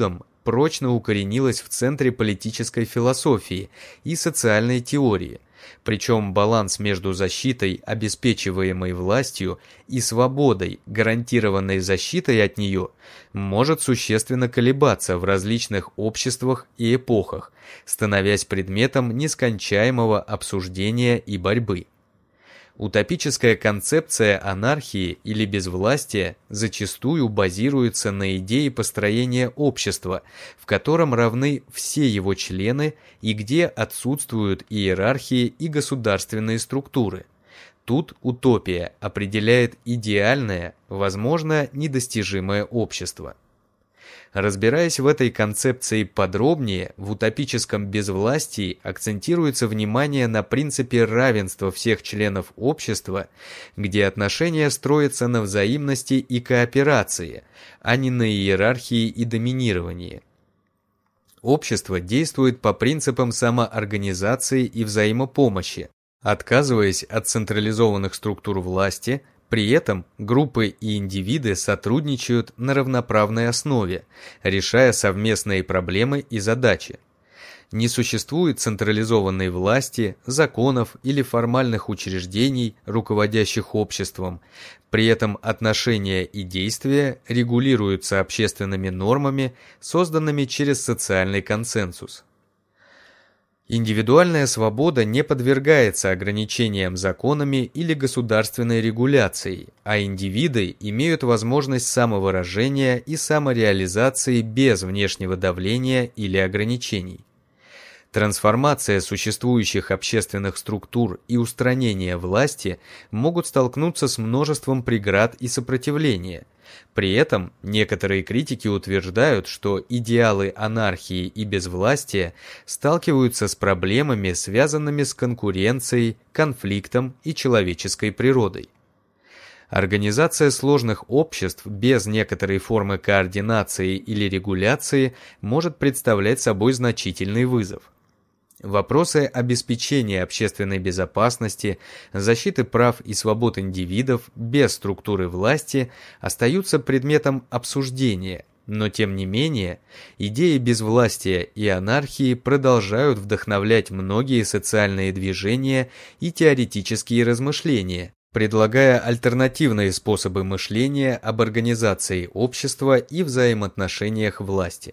[SPEAKER 1] прочно укоренилась в центре политической философии и социальной теории, причем баланс между защитой, обеспечиваемой властью, и свободой, гарантированной защитой от нее, может существенно колебаться в различных обществах и эпохах, становясь предметом нескончаемого обсуждения и борьбы. Утопическая концепция анархии или безвластия зачастую базируется на идее построения общества, в котором равны все его члены и где отсутствуют иерархии и государственные структуры. Тут утопия определяет идеальное, возможно, недостижимое общество. Разбираясь в этой концепции подробнее, в утопическом безвластии акцентируется внимание на принципе равенства всех членов общества, где отношения строятся на взаимности и кооперации, а не на иерархии и доминировании. Общество действует по принципам самоорганизации и взаимопомощи, отказываясь от централизованных структур власти. При этом группы и индивиды сотрудничают на равноправной основе, решая совместные проблемы и задачи. Не существует централизованной власти, законов или формальных учреждений, руководящих обществом. При этом отношения и действия регулируются общественными нормами, созданными через социальный консенсус. Индивидуальная свобода не подвергается ограничениям законами или государственной регуляцией, а индивиды имеют возможность самовыражения и самореализации без внешнего давления или ограничений. Трансформация существующих общественных структур и устранение власти могут столкнуться с множеством преград и сопротивления. При этом некоторые критики утверждают, что идеалы анархии и безвластия сталкиваются с проблемами, связанными с конкуренцией, конфликтом и человеческой природой. Организация сложных обществ без некоторой формы координации или регуляции может представлять собой значительный вызов. Вопросы обеспечения общественной безопасности, защиты прав и свобод индивидов без структуры власти остаются предметом обсуждения, но тем не менее идеи безвластия и анархии продолжают вдохновлять многие социальные движения и теоретические размышления, предлагая альтернативные способы мышления об организации общества и взаимоотношениях власти.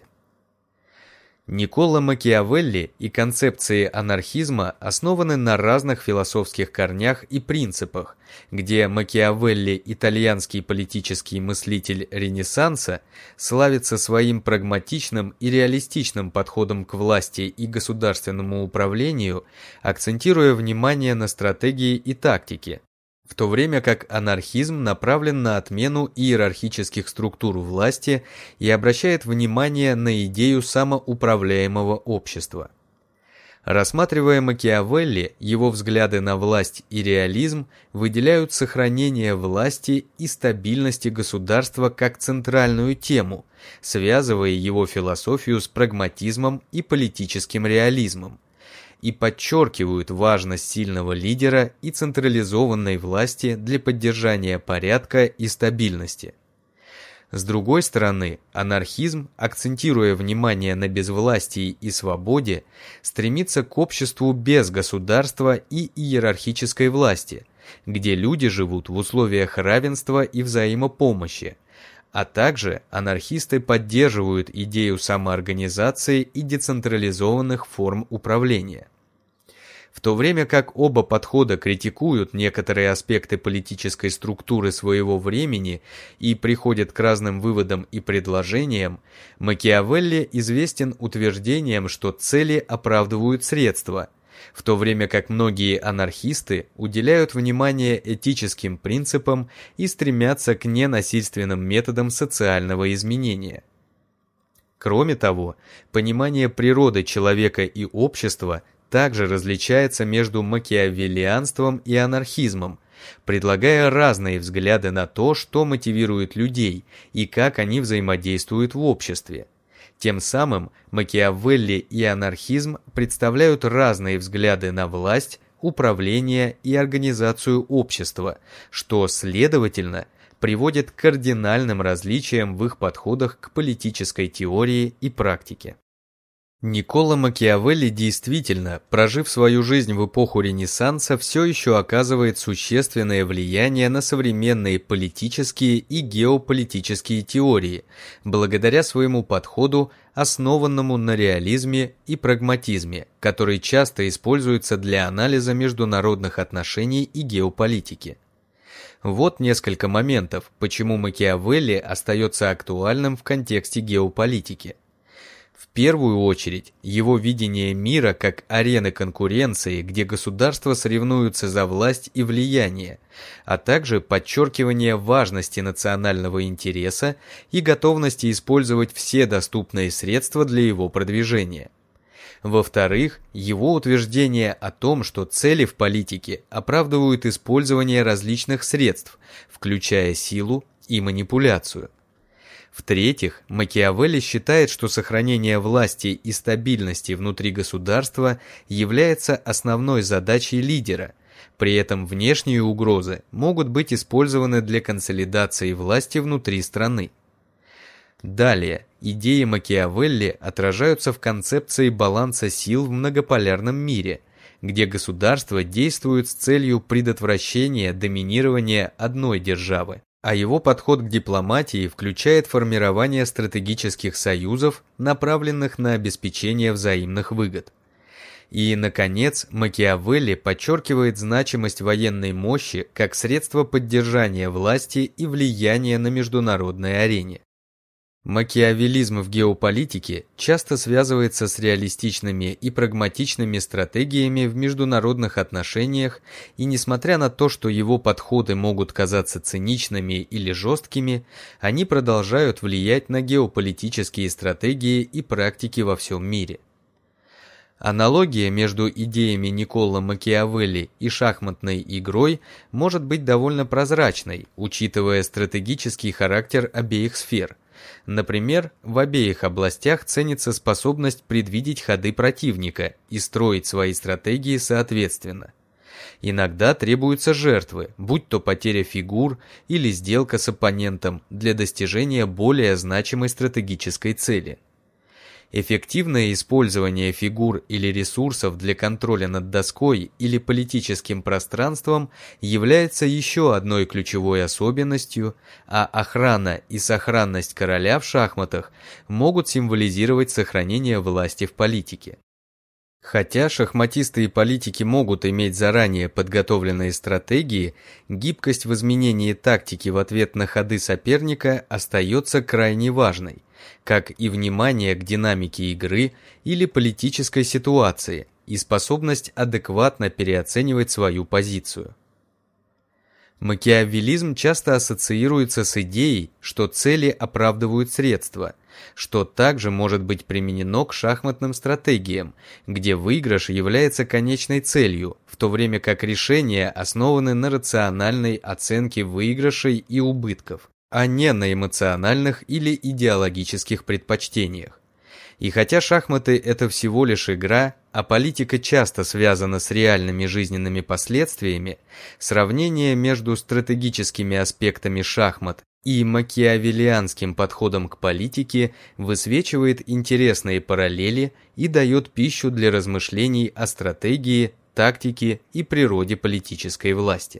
[SPEAKER 1] Никколо Макиавелли и концепции анархизма основаны на разных философских корнях и принципах, где Макиавелли, итальянский политический мыслитель Ренессанса, славится своим прагматичным и реалистичным подходом к власти и государственному управлению, акцентируя внимание на стратегии и тактике, в то время как анархизм направлен на отмену иерархических структур власти и обращает внимание на идею самоуправляемого общества. Рассматривая Макиавелли, его взгляды на власть и реализм выделяют сохранение власти и стабильности государства как центральную тему, связывая его философию с прагматизмом и политическим реализмом, и подчеркивают важность сильного лидера и централизованной власти для поддержания порядка и стабильности. С другой стороны, анархизм, акцентируя внимание на безвластии и свободе, стремится к обществу без государства и иерархической власти, где люди живут в условиях равенства и взаимопомощи, а также анархисты поддерживают идею самоорганизации и децентрализованных форм управления. В то время как оба подхода критикуют некоторые аспекты политической структуры своего времени и приходят к разным выводам и предложениям, Макиавелли известен утверждением, что цели оправдывают средства, в то время как многие анархисты уделяют внимание этическим принципам и стремятся к ненасильственным методам социального изменения. Кроме того, понимание природы человека и общества также различается между макиавеллианством и анархизмом, предлагая разные взгляды на то, что мотивирует людей и как они взаимодействуют в обществе. Тем самым Макиавелли и анархизм представляют разные взгляды на власть, управление и организацию общества, что, следовательно, приводит к кардинальным различиям в их подходах к политической теории и практике. Никколо Макиавелли действительно, прожив свою жизнь в эпоху Ренессанса, все еще оказывает существенное влияние на современные политические и геополитические теории, благодаря своему подходу, основанному на реализме и прагматизме, который часто используется для анализа международных отношений и геополитики. Вот несколько моментов, почему Макиавелли остается актуальным в контексте геополитики. В первую очередь, его видение мира как арены конкуренции, где государства соревнуются за власть и влияние, а также подчеркивание важности национального интереса и готовности использовать все доступные средства для его продвижения. Во-вторых, его утверждение о том, что цели в политике оправдывают использование различных средств, включая силу и манипуляцию. В-третьих, Макиавелли считает, что сохранение власти и стабильности внутри государства является основной задачей лидера, при этом внешние угрозы могут быть использованы для консолидации власти внутри страны. Далее, идеи Макиавелли отражаются в концепции баланса сил в многополярном мире, где государства действуют с целью предотвращения доминирования одной державы. А его подход к дипломатии включает формирование стратегических союзов, направленных на обеспечение взаимных выгод. И, наконец, Макиавелли подчеркивает значимость военной мощи как средство поддержания власти и влияния на международной арене. Макиавеллизм в геополитике часто связывается с реалистичными и прагматичными стратегиями в международных отношениях, и несмотря на то, что его подходы могут казаться циничными или жесткими, они продолжают влиять на геополитические стратегии и практики во всем мире. Аналогия между идеями Никколо Макиавелли и шахматной игрой может быть довольно прозрачной, учитывая стратегический характер обеих сфер. Например, в обеих областях ценится способность предвидеть ходы противника и строить свои стратегии соответственно. Иногда требуются жертвы, будь то потеря фигур или сделка с оппонентом для достижения более значимой стратегической цели. Эффективное использование фигур или ресурсов для контроля над доской или политическим пространством является еще одной ключевой особенностью, а охрана и сохранность короля в шахматах могут символизировать сохранение власти в политике. Хотя шахматисты и политики могут иметь заранее подготовленные стратегии, гибкость в изменении тактики в ответ на ходы соперника остается крайне важной, как и внимание к динамике игры или политической ситуации и способность адекватно переоценивать свою позицию. Макиавеллизм часто ассоциируется с идеей, что цели оправдывают средства, что также может быть применено к шахматным стратегиям, где выигрыш является конечной целью, в то время как решения основаны на рациональной оценке выигрышей и убытков, а не на эмоциональных или идеологических предпочтениях. И хотя шахматы – это всего лишь игра, а политика часто связана с реальными жизненными последствиями, сравнение между стратегическими аспектами шахмат и макиавеллианским подходом к политике высвечивает интересные параллели и дает пищу для размышлений о стратегии, тактике и природе политической власти.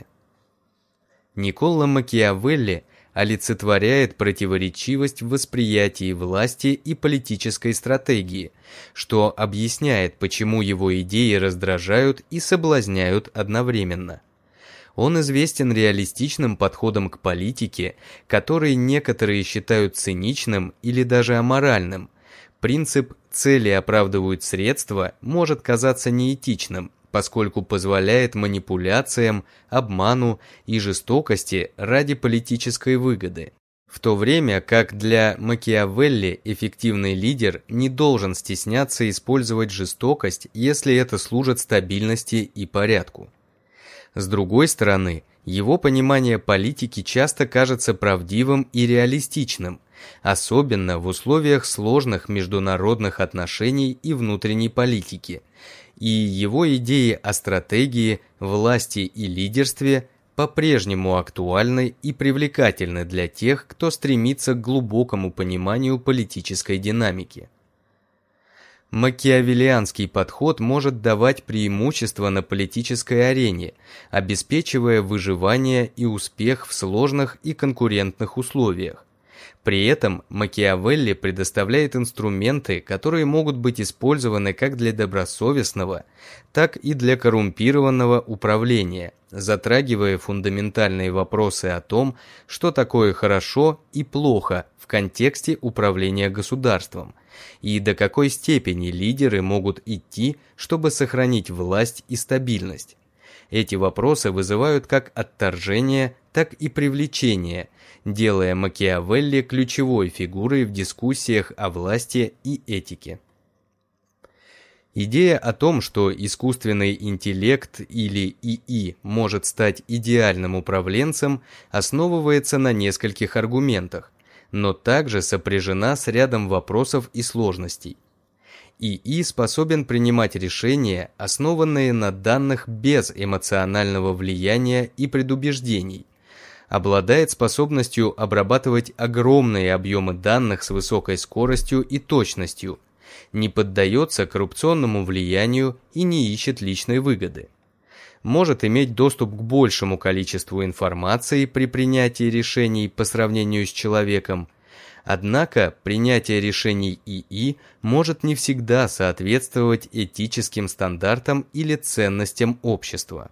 [SPEAKER 1] Никколо Макиавелли олицетворяет противоречивость в восприятии власти и политической стратегии, что объясняет, почему его идеи раздражают и соблазняют одновременно. Он известен реалистичным подходом к политике, который некоторые считают циничным или даже аморальным. Принцип «цели оправдывают средства» может казаться неэтичным, поскольку позволяет манипуляциям, обману и жестокости ради политической выгоды. В то время как для Макиавелли эффективный лидер не должен стесняться использовать жестокость, если это служит стабильности и порядку. С другой стороны, его понимание политики часто кажется правдивым и реалистичным, особенно в условиях сложных международных отношений и внутренней политики, и его идеи о стратегии, власти и лидерстве по-прежнему актуальны и привлекательны для тех, кто стремится к глубокому пониманию политической динамики. Макиавеллианский подход может давать преимущество на политической арене, обеспечивая выживание и успех в сложных и конкурентных условиях. При этом Макиавелли предоставляет инструменты, которые могут быть использованы как для добросовестного, так и для коррумпированного управления, затрагивая фундаментальные вопросы о том, что такое хорошо и плохо в контексте управления государством, и до какой степени лидеры могут идти, чтобы сохранить власть и стабильность. Эти вопросы вызывают как отторжение, так и привлечение, делая Макиавелли ключевой фигурой в дискуссиях о власти и этике. Идея о том, что искусственный интеллект или ИИ может стать идеальным управленцем, основывается на нескольких аргументах, но также сопряжена с рядом вопросов и сложностей. ИИ способен принимать решения, основанные на данных без эмоционального влияния и предубеждений, обладает способностью обрабатывать огромные объемы данных с высокой скоростью и точностью, не поддается коррупционному влиянию и не ищет личной выгоды. Может иметь доступ к большему количеству информации при принятии решений по сравнению с человеком, однако принятие решений ИИ может не всегда соответствовать этическим стандартам или ценностям общества.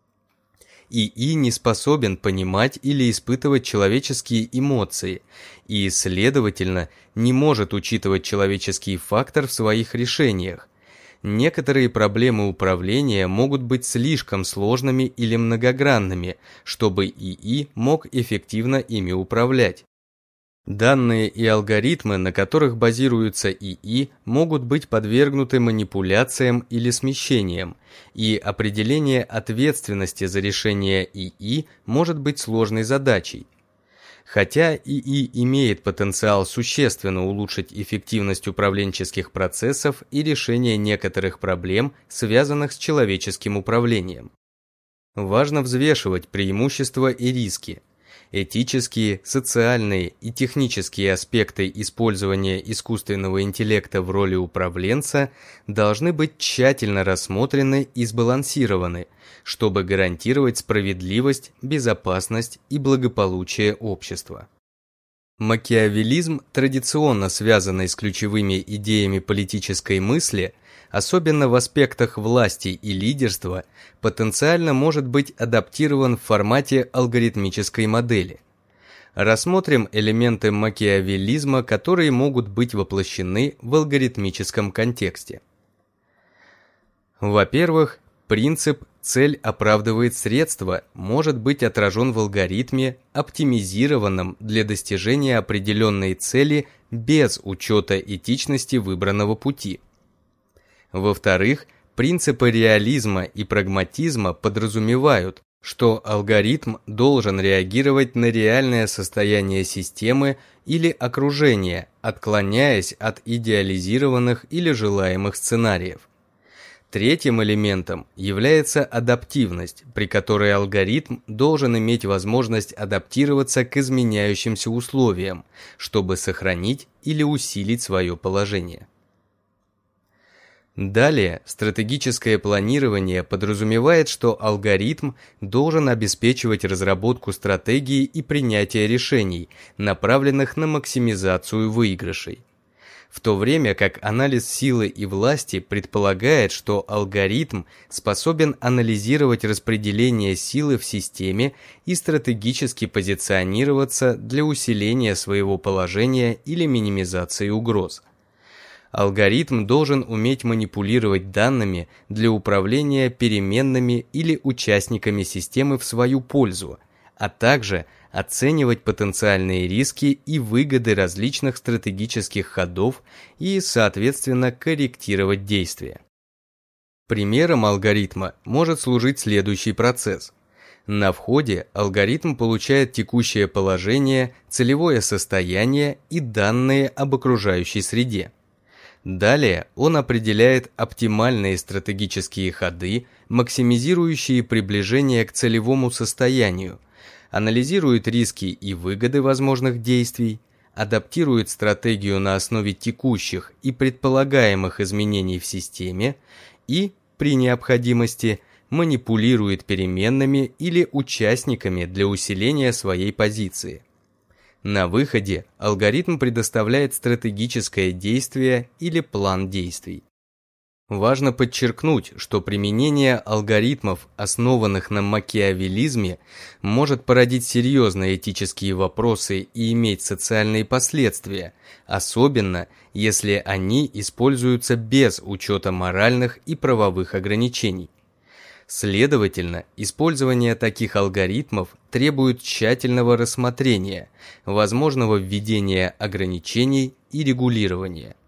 [SPEAKER 1] ИИ не способен понимать или испытывать человеческие эмоции и, следовательно, не может учитывать человеческий фактор в своих решениях. Некоторые проблемы управления могут быть слишком сложными или многогранными, чтобы ИИ мог эффективно ими управлять. Данные и алгоритмы, на которых базируются ИИ, могут быть подвергнуты манипуляциям или смещениям, и определение ответственности за решение ИИ может быть сложной задачей. Хотя ИИ имеет потенциал существенно улучшить эффективность управленческих процессов и решение некоторых проблем, связанных с человеческим управлением. Важно взвешивать преимущества и риски. Этические, социальные и технические аспекты использования искусственного интеллекта в роли управленца должны быть тщательно рассмотрены и сбалансированы, чтобы гарантировать справедливость, безопасность и благополучие общества. Макиавеллизм, традиционно связанный с ключевыми идеями политической мысли, особенно в аспектах власти и лидерства, потенциально может быть адаптирован в формате алгоритмической модели. Рассмотрим элементы макиавеллизма, которые могут быть воплощены в алгоритмическом контексте. Во-первых, принцип «цель оправдывает средства» может быть отражен в алгоритме, оптимизированном для достижения определенной цели без учета этичности выбранного пути. Во-вторых, принципы реализма и прагматизма подразумевают, что алгоритм должен реагировать на реальное состояние системы или окружения, отклоняясь от идеализированных или желаемых сценариев. Третьим элементом является адаптивность, при которой алгоритм должен иметь возможность адаптироваться к изменяющимся условиям, чтобы сохранить или усилить свое положение. Далее, стратегическое планирование подразумевает, что алгоритм должен обеспечивать разработку стратегии и принятие решений, направленных на максимизацию выигрышей. В то время как анализ силы и власти предполагает, что алгоритм способен анализировать распределение силы в системе и стратегически позиционироваться для усиления своего положения или минимизации угроз. Алгоритм должен уметь манипулировать данными для управления переменными или участниками системы в свою пользу, а также оценивать потенциальные риски и выгоды различных стратегических ходов и, соответственно, корректировать действия. Примером алгоритма может служить следующий процесс. На входе алгоритм получает текущее положение, целевое состояние и данные об окружающей среде. Далее он определяет оптимальные стратегические ходы, максимизирующие приближение к целевому состоянию, анализирует риски и выгоды возможных действий, адаптирует стратегию на основе текущих и предполагаемых изменений в системе и, при необходимости, манипулирует переменными или участниками для усиления своей позиции. На выходе алгоритм предоставляет стратегическое действие или план действий. Важно подчеркнуть, что применение алгоритмов, основанных на макиавеллизме, может породить серьезные этические вопросы и иметь социальные последствия, особенно если они используются без учета моральных и правовых ограничений. Следовательно, использование таких алгоритмов требует тщательного рассмотрения, возможного введения ограничений и регулирования.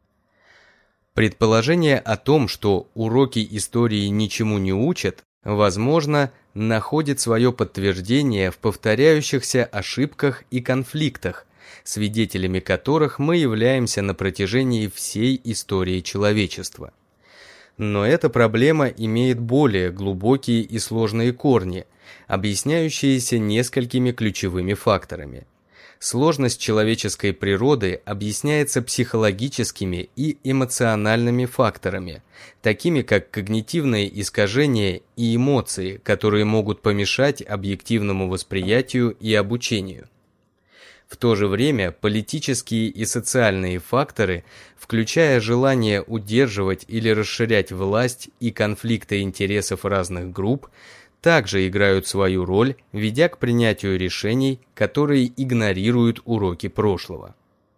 [SPEAKER 1] Предположение о том, что уроки истории ничему не учат, возможно, находит свое подтверждение в повторяющихся ошибках и конфликтах, свидетелями которых мы являемся на протяжении всей истории человечества. Но эта проблема имеет более глубокие и сложные корни, объясняющиеся несколькими ключевыми факторами. Сложность человеческой природы объясняется психологическими и эмоциональными факторами, такими как когнитивные искажения и эмоции, которые могут помешать объективному восприятию и обучению. В то же время политические и социальные факторы, включая желание удерживать или расширять власть и конфликты интересов разных групп, также играют свою роль, ведя к принятию решений, которые игнорируют уроки прошлого.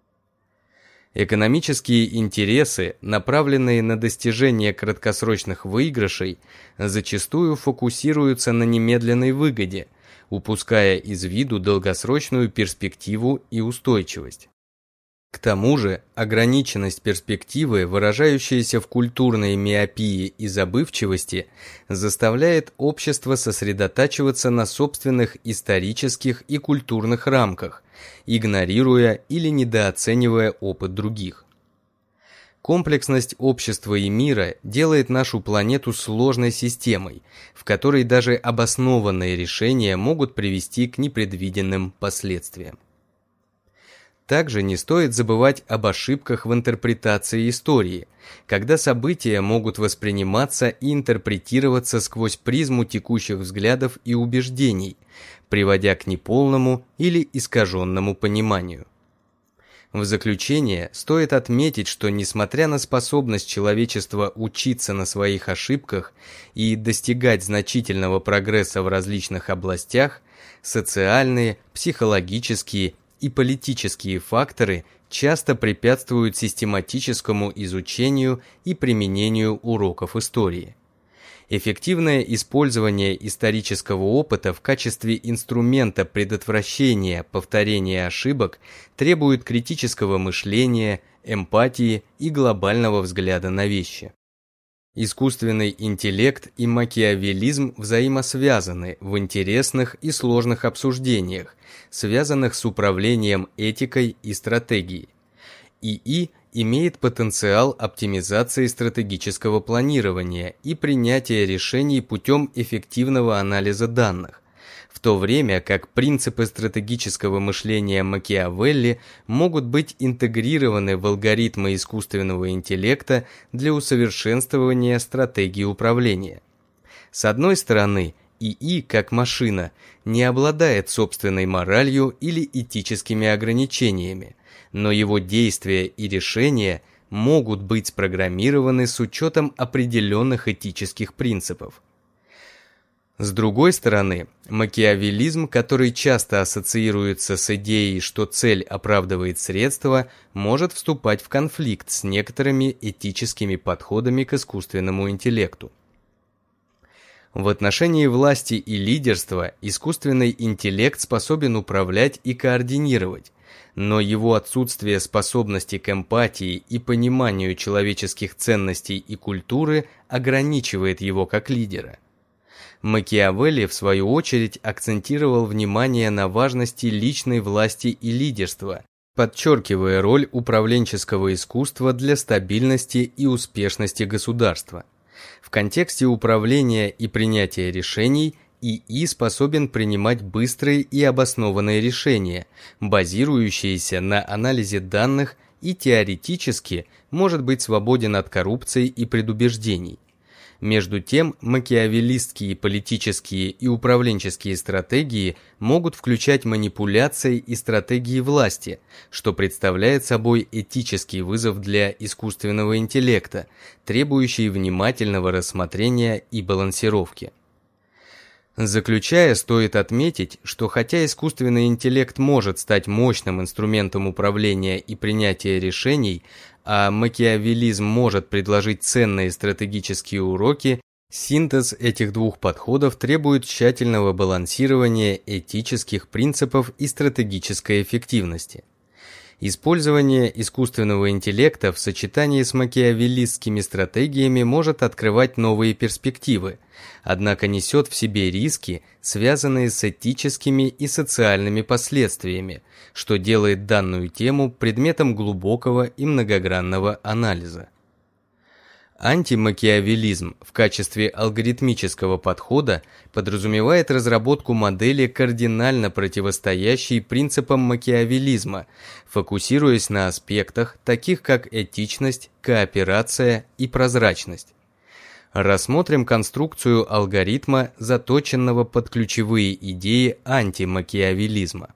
[SPEAKER 1] Экономические интересы, направленные на достижение краткосрочных выигрышей, зачастую фокусируются на немедленной выгоде, упуская из виду долгосрочную перспективу и устойчивость. К тому же, ограниченность перспективы, выражающаяся в культурной миопии и забывчивости, заставляет общество сосредотачиваться на собственных исторических и культурных рамках, игнорируя или недооценивая опыт других. Комплексность общества и мира делает нашу планету сложной системой, в которой даже обоснованные решения могут привести к непредвиденным последствиям. Также не стоит забывать об ошибках в интерпретации истории, когда события могут восприниматься и интерпретироваться сквозь призму текущих взглядов и убеждений, приводя к неполному или искаженному пониманию. В заключение стоит отметить, что несмотря на способность человечества учиться на своих ошибках и достигать значительного прогресса в различных областях, социальные, психологические и политические факторы часто препятствуют систематическому изучению и применению уроков истории. Эффективное использование исторического опыта в качестве инструмента предотвращения повторения ошибок требует критического мышления, эмпатии и глобального взгляда на вещи. Искусственный интеллект и макиавеллизм взаимосвязаны в интересных и сложных обсуждениях, связанных с управлением этикой и стратегией. ИИ имеет потенциал оптимизации стратегического планирования и принятия решений путем эффективного анализа данных, в то время как принципы стратегического мышления Макиавелли могут быть интегрированы в алгоритмы искусственного интеллекта для усовершенствования стратегии управления. С одной стороны, ИИ, как машина, не обладает собственной моралью или этическими ограничениями, но его действия и решения могут быть спрограммированы с учетом определенных этических принципов. С другой стороны, макиавеллизм, который часто ассоциируется с идеей, что цель оправдывает средства, может вступать в конфликт с некоторыми этическими подходами к искусственному интеллекту. В отношении власти и лидерства искусственный интеллект способен управлять и координировать, но его отсутствие способности к эмпатии и пониманию человеческих ценностей и культуры ограничивает его как лидера. Макиавелли, в свою очередь, акцентировал внимание на важности личной власти и лидерства, подчеркивая роль управленческого искусства для стабильности и успешности государства. В контексте управления и принятия решений ИИ способен принимать быстрые и обоснованные решения, базирующиеся на анализе данных, и теоретически может быть свободен от коррупции и предубеждений. Между тем, макиавеллистские политические и управленческие стратегии могут включать манипуляции и стратегии власти, что представляет собой этический вызов для искусственного интеллекта, требующий внимательного рассмотрения и балансировки. Заключая, стоит отметить, что хотя искусственный интеллект может стать мощным инструментом управления и принятия решений, а макиавеллизм может предложить ценные стратегические уроки, синтез этих двух подходов требует тщательного балансирования этических принципов и стратегической эффективности. Использование искусственного интеллекта в сочетании с макиавеллистскими стратегиями может открывать новые перспективы, однако несет в себе риски, связанные с этическими и социальными последствиями, что делает данную тему предметом глубокого и многогранного анализа. Антимакиавеллизм в качестве алгоритмического подхода подразумевает разработку модели, кардинально противостоящей принципам макиавеллизма, фокусируясь на аспектах, таких как этичность, кооперация и прозрачность. Рассмотрим конструкцию алгоритма, заточенного под ключевые идеи антимакиавеллизма.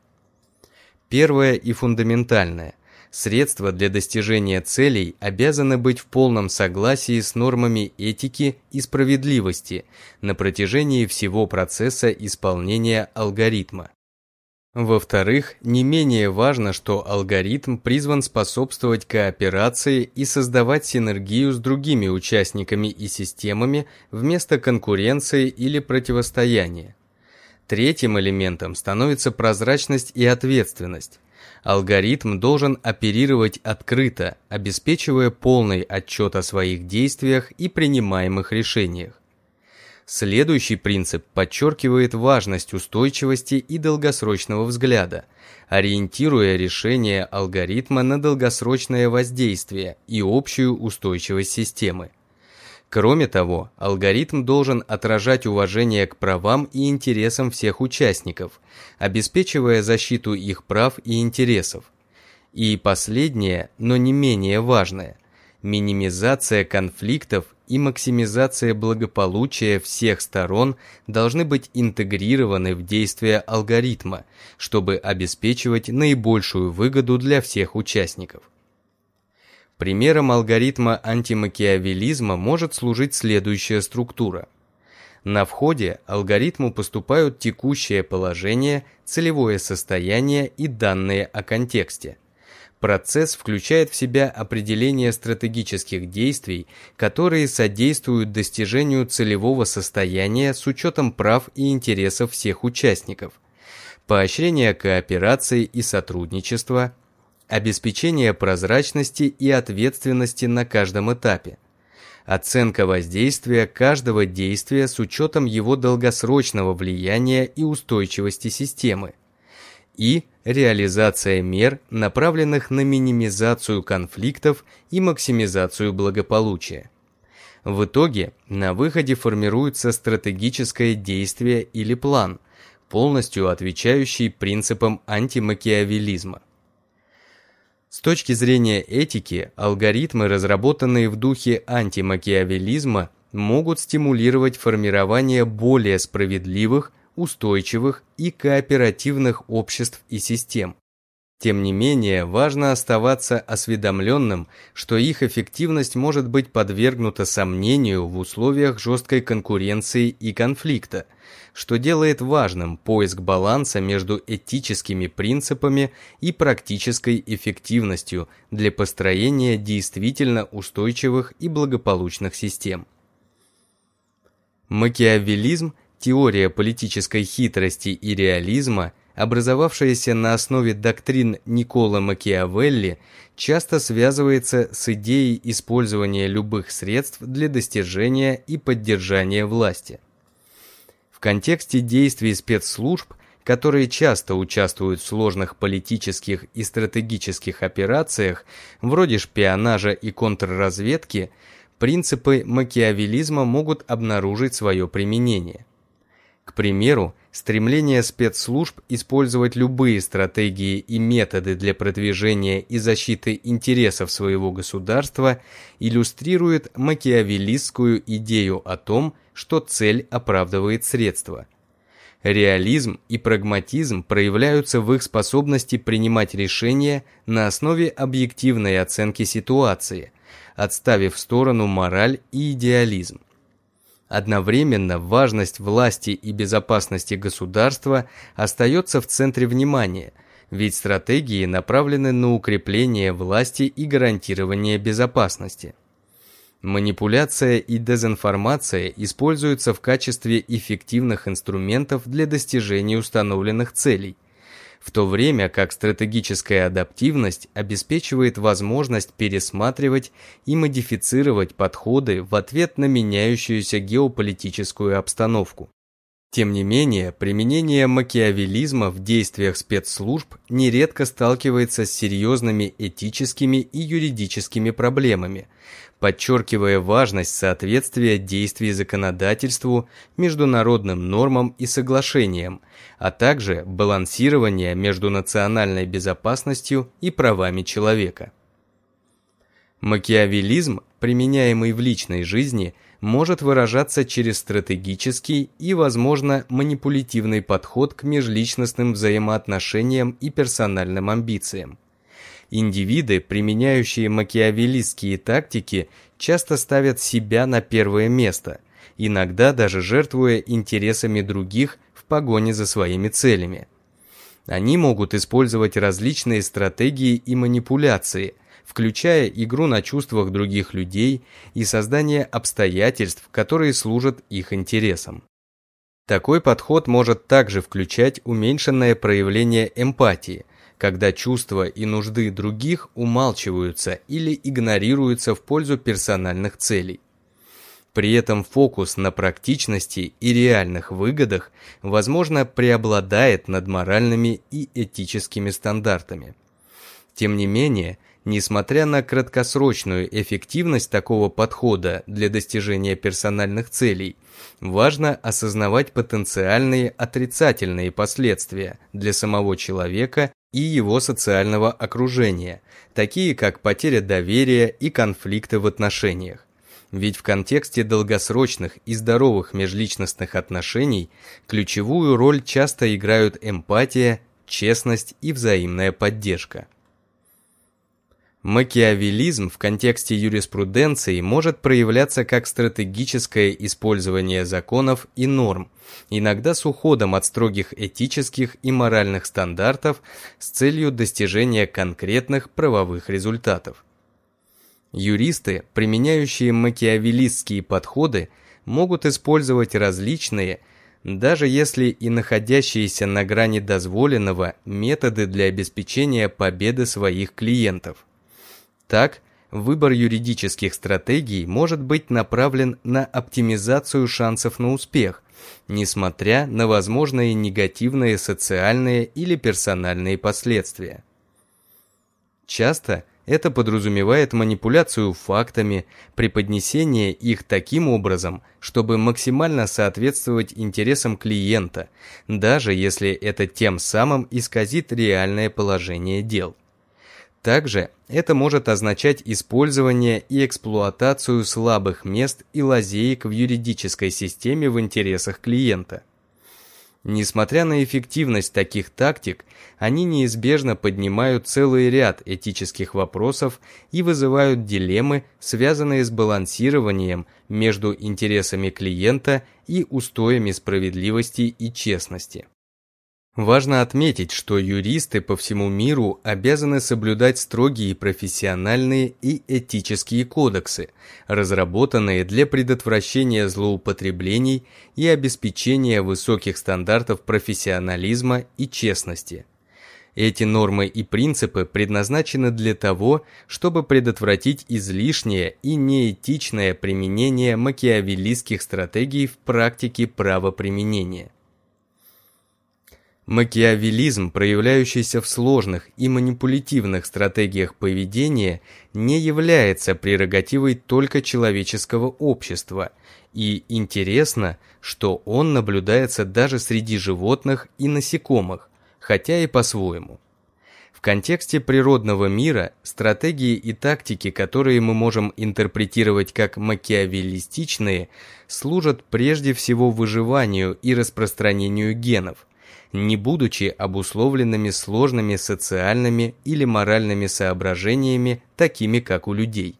[SPEAKER 1] Первое и фундаментальное. Средства для достижения целей обязаны быть в полном согласии с нормами этики и справедливости на протяжении всего процесса исполнения алгоритма. Во-вторых, не менее важно, что алгоритм призван способствовать кооперации и создавать синергию с другими участниками и системами вместо конкуренции или противостояния. Третьим элементом становится прозрачность и ответственность. Алгоритм должен оперировать открыто, обеспечивая полный отчет о своих действиях и принимаемых решениях. Следующий принцип подчеркивает важность устойчивости и долгосрочного взгляда, ориентируя решение алгоритма на долгосрочное воздействие и общую устойчивость системы. Кроме того, алгоритм должен отражать уважение к правам и интересам всех участников, обеспечивая защиту их прав и интересов. И последнее, но не менее важное – минимизация конфликтов и максимизация благополучия всех сторон должны быть интегрированы в действия алгоритма, чтобы обеспечивать наибольшую выгоду для всех участников. Примером алгоритма антимакиавеллизма может служить следующая структура. На входе алгоритму поступают текущее положение, целевое состояние и данные о контексте. Процесс включает в себя определение стратегических действий, которые содействуют достижению целевого состояния с учетом прав и интересов всех участников, поощрение кооперации и сотрудничества, обеспечение прозрачности и ответственности на каждом этапе, оценка воздействия каждого действия с учетом его долгосрочного влияния и устойчивости системы, и реализация мер, направленных на минимизацию конфликтов и максимизацию благополучия. В итоге на выходе формируется стратегическое действие или план, полностью отвечающий принципам антимакиавеллизма. С точки зрения этики, алгоритмы, разработанные в духе антимакиавеллизма, могут стимулировать формирование более справедливых, устойчивых и кооперативных обществ и систем. Тем не менее, важно оставаться осведомленным, что их эффективность может быть подвергнута сомнению в условиях жесткой конкуренции и конфликта, что делает важным поиск баланса между этическими принципами и практической эффективностью для построения действительно устойчивых и благополучных систем. Макиавеллизм – теория политической хитрости и реализма, образовавшаяся на основе доктрин Никколо Макиавелли, часто связывается с идеей использования любых средств для достижения и поддержания власти. В контексте действий спецслужб которые часто участвуют в сложных политических и стратегических операциях, вроде шпионажа и контрразведки, принципы макиавеллизма могут обнаружить свое применение. К примеру, стремление спецслужб использовать любые стратегии и методы для продвижения и защиты интересов своего государства иллюстрирует макиавеллистскую идею о том, что цель оправдывает средства. Реализм и прагматизм проявляются в их способности принимать решения на основе объективной оценки ситуации, отставив в сторону мораль и идеализм. Одновременно важность власти и безопасности государства остается в центре внимания, ведь стратегии направлены на укрепление власти и гарантирование безопасности. Манипуляция и дезинформация используются в качестве эффективных инструментов для достижения установленных целей, в то время как стратегическая адаптивность обеспечивает возможность пересматривать и модифицировать подходы в ответ на меняющуюся геополитическую обстановку. Тем не менее, применение макиавеллизма в действиях спецслужб нередко сталкивается с серьезными этическими и юридическими проблемами, подчеркивая важность соответствия действий законодательству, международным нормам и соглашениям, а также балансирования между национальной безопасностью и правами человека. Макиавеллизм, применяемый в личной жизни, может выражаться через стратегический и, возможно, манипулятивный подход к межличностным взаимоотношениям и персональным амбициям. Индивиды, применяющие макиавеллистские тактики, часто ставят себя на первое место, иногда даже жертвуя интересами других в погоне за своими целями. Они могут использовать различные стратегии и манипуляции, включая игру на чувствах других людей и создание обстоятельств, которые служат их интересам. Такой подход может также включать уменьшенное проявление эмпатии, когда чувства и нужды других умалчиваются или игнорируются в пользу персональных целей. При этом фокус на практичности и реальных выгодах, возможно, преобладает над моральными и этическими стандартами. Тем не менее, несмотря на краткосрочную эффективность такого подхода для достижения персональных целей, важно осознавать потенциальные отрицательные последствия для самого человека и его социального окружения, такие как потеря доверия и конфликты в отношениях. Ведь в контексте долгосрочных и здоровых межличностных отношений ключевую роль часто играют эмпатия, честность и взаимная поддержка. Макиавеллизм в контексте юриспруденции может проявляться как стратегическое использование законов и норм, иногда с уходом от строгих этических и моральных стандартов с целью достижения конкретных правовых результатов. Юристы, применяющие макиавеллистские подходы, могут использовать различные, даже если и находящиеся на грани дозволенного, методы для обеспечения победы своих клиентов. Так, выбор юридических стратегий может быть направлен на оптимизацию шансов на успех, несмотря на возможные негативные социальные или персональные последствия. Часто это подразумевает манипуляцию фактами, преподнесение их таким образом, чтобы максимально соответствовать интересам клиента, даже если это тем самым исказит реальное положение дел. Также это может означать использование и эксплуатацию слабых мест и лазеек в юридической системе в интересах клиента. Несмотря на эффективность таких тактик, они неизбежно поднимают целый ряд этических вопросов и вызывают дилеммы, связанные с балансированием между интересами клиента и устоями справедливости и честности. Важно отметить, что юристы по всему миру обязаны соблюдать строгие профессиональные и этические кодексы, разработанные для предотвращения злоупотреблений и обеспечения высоких стандартов профессионализма и честности. Эти нормы и принципы предназначены для того, чтобы предотвратить излишнее и неэтичное применение макиавеллистских стратегий в практике правоприменения. Макиавеллизм, проявляющийся в сложных и манипулятивных стратегиях поведения, не является прерогативой только человеческого общества, и интересно, что он наблюдается даже среди животных и насекомых, хотя и по-своему. В контексте природного мира стратегии и тактики, которые мы можем интерпретировать как макиавеллистичные, служат прежде всего выживанию и распространению генов, не будучи обусловленными сложными социальными или моральными соображениями, такими как у людей.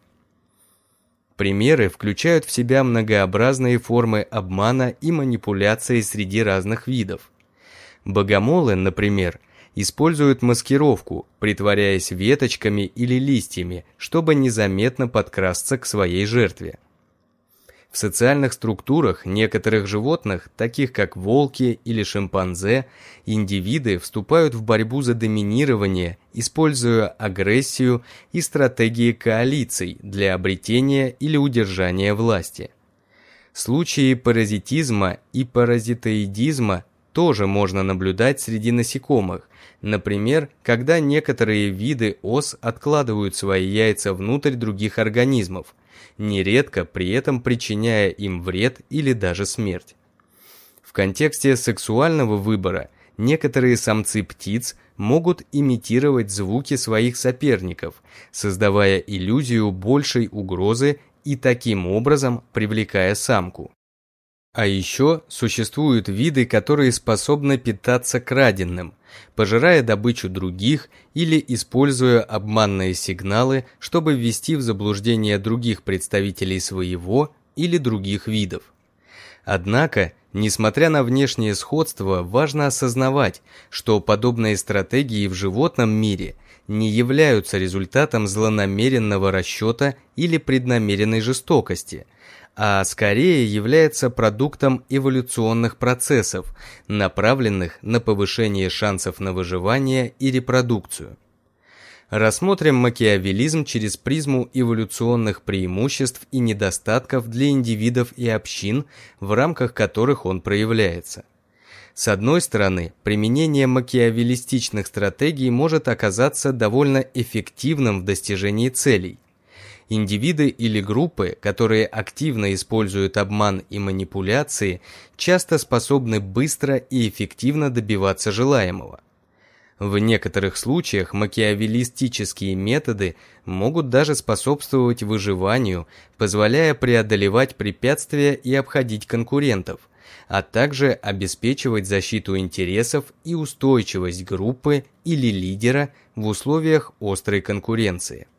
[SPEAKER 1] Примеры включают в себя многообразные формы обмана и манипуляции среди разных видов. Богомолы, например, используют маскировку, притворяясь веточками или листьями, чтобы незаметно подкрасться к своей жертве. В социальных структурах некоторых животных, таких как волки или шимпанзе, индивиды вступают в борьбу за доминирование, используя агрессию и стратегии коалиций для обретения или удержания власти. Случаи паразитизма и паразитоидизма тоже можно наблюдать среди насекомых, например, когда некоторые виды ос откладывают свои яйца внутрь других организмов, нередко при этом причиняя им вред или даже смерть. В контексте сексуального выбора некоторые самцы птиц могут имитировать звуки своих соперников, создавая иллюзию большей угрозы и таким образом привлекая самку. А еще существуют виды, которые способны питаться краденным, пожирая добычу других или используя обманные сигналы, чтобы ввести в заблуждение других представителей своего или других видов. Однако, несмотря на внешнее сходство, важно осознавать, что подобные стратегии в животном мире не являются результатом злонамеренного расчета или преднамеренной жестокости, а скорее является продуктом эволюционных процессов, направленных на повышение шансов на выживание и репродукцию. Рассмотрим макиавеллизм через призму эволюционных преимуществ и недостатков для индивидов и общин, в рамках которых он проявляется. С одной стороны, применение макиавеллистичных стратегий может оказаться довольно эффективным в достижении целей. Индивиды или группы, которые активно используют обман и манипуляции, часто способны быстро и эффективно добиваться желаемого. В некоторых случаях макиавеллистические методы могут даже способствовать выживанию, позволяя преодолевать препятствия и обходить конкурентов, а также обеспечивать защиту интересов и устойчивость группы или лидера в условиях острой конкуренции.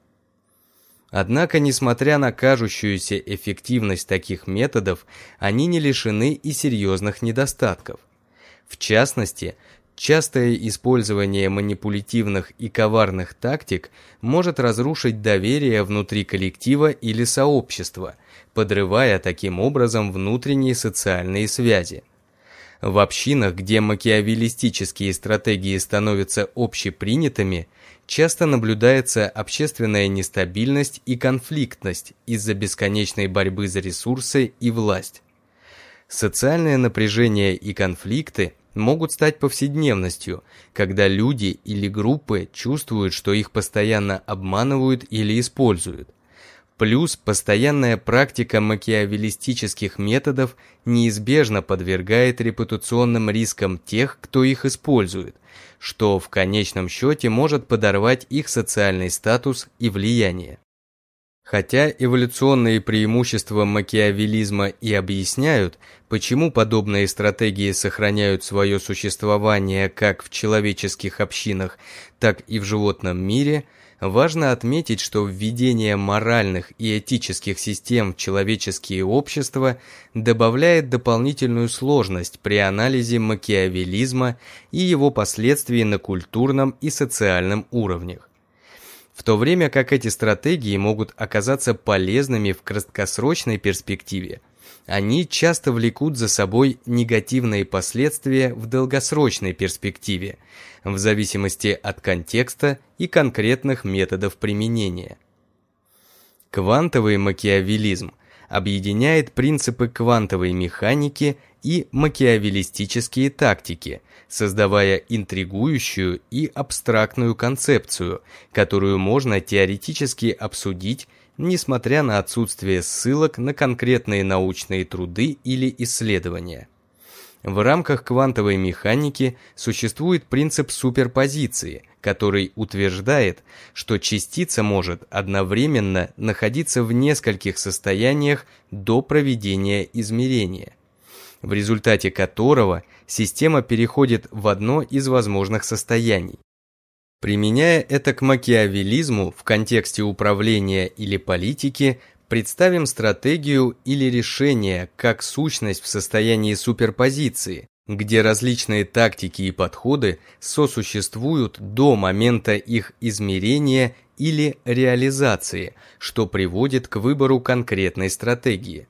[SPEAKER 1] Однако, несмотря на кажущуюся эффективность таких методов, они не лишены и серьезных недостатков. В частности, частое использование манипулятивных и коварных тактик может разрушить доверие внутри коллектива или сообщества, подрывая таким образом внутренние социальные связи. В общинах, где макиавеллистические стратегии становятся общепринятыми, часто наблюдается общественная нестабильность и конфликтность из-за бесконечной борьбы за ресурсы и власть. Социальное напряжение и конфликты могут стать повседневностью, когда люди или группы чувствуют, что их постоянно обманывают или используют. Плюс постоянная практика макиавеллистических методов неизбежно подвергает репутационным рискам тех, кто их использует, что в конечном счете может подорвать их социальный статус и влияние. Хотя эволюционные преимущества макиавеллизма и объясняют, почему подобные стратегии сохраняют свое существование как в человеческих общинах, так и в животном мире, важно отметить, что введение моральных и этических систем в человеческие общества добавляет дополнительную сложность при анализе макиавеллизма и его последствий на культурном и социальном уровнях. В то время как эти стратегии могут оказаться полезными в краткосрочной перспективе, они часто влекут за собой негативные последствия в долгосрочной перспективе, в зависимости от контекста и конкретных методов применения. Квантовый макиавеллизм объединяет принципы квантовой механики и макиавеллистические тактики, создавая интригующую и абстрактную концепцию, которую можно теоретически обсудить, несмотря на отсутствие ссылок на конкретные научные труды или исследования. В рамках квантовой механики существует принцип суперпозиции, который утверждает, что частица может одновременно находиться в нескольких состояниях до проведения измерения, в результате которого система переходит в одно из возможных состояний. Применяя это к макиавеллизму в контексте управления или политики, представим стратегию или решение как сущность в состоянии суперпозиции, где различные тактики и подходы сосуществуют до момента их измерения или реализации, что приводит к выбору конкретной стратегии.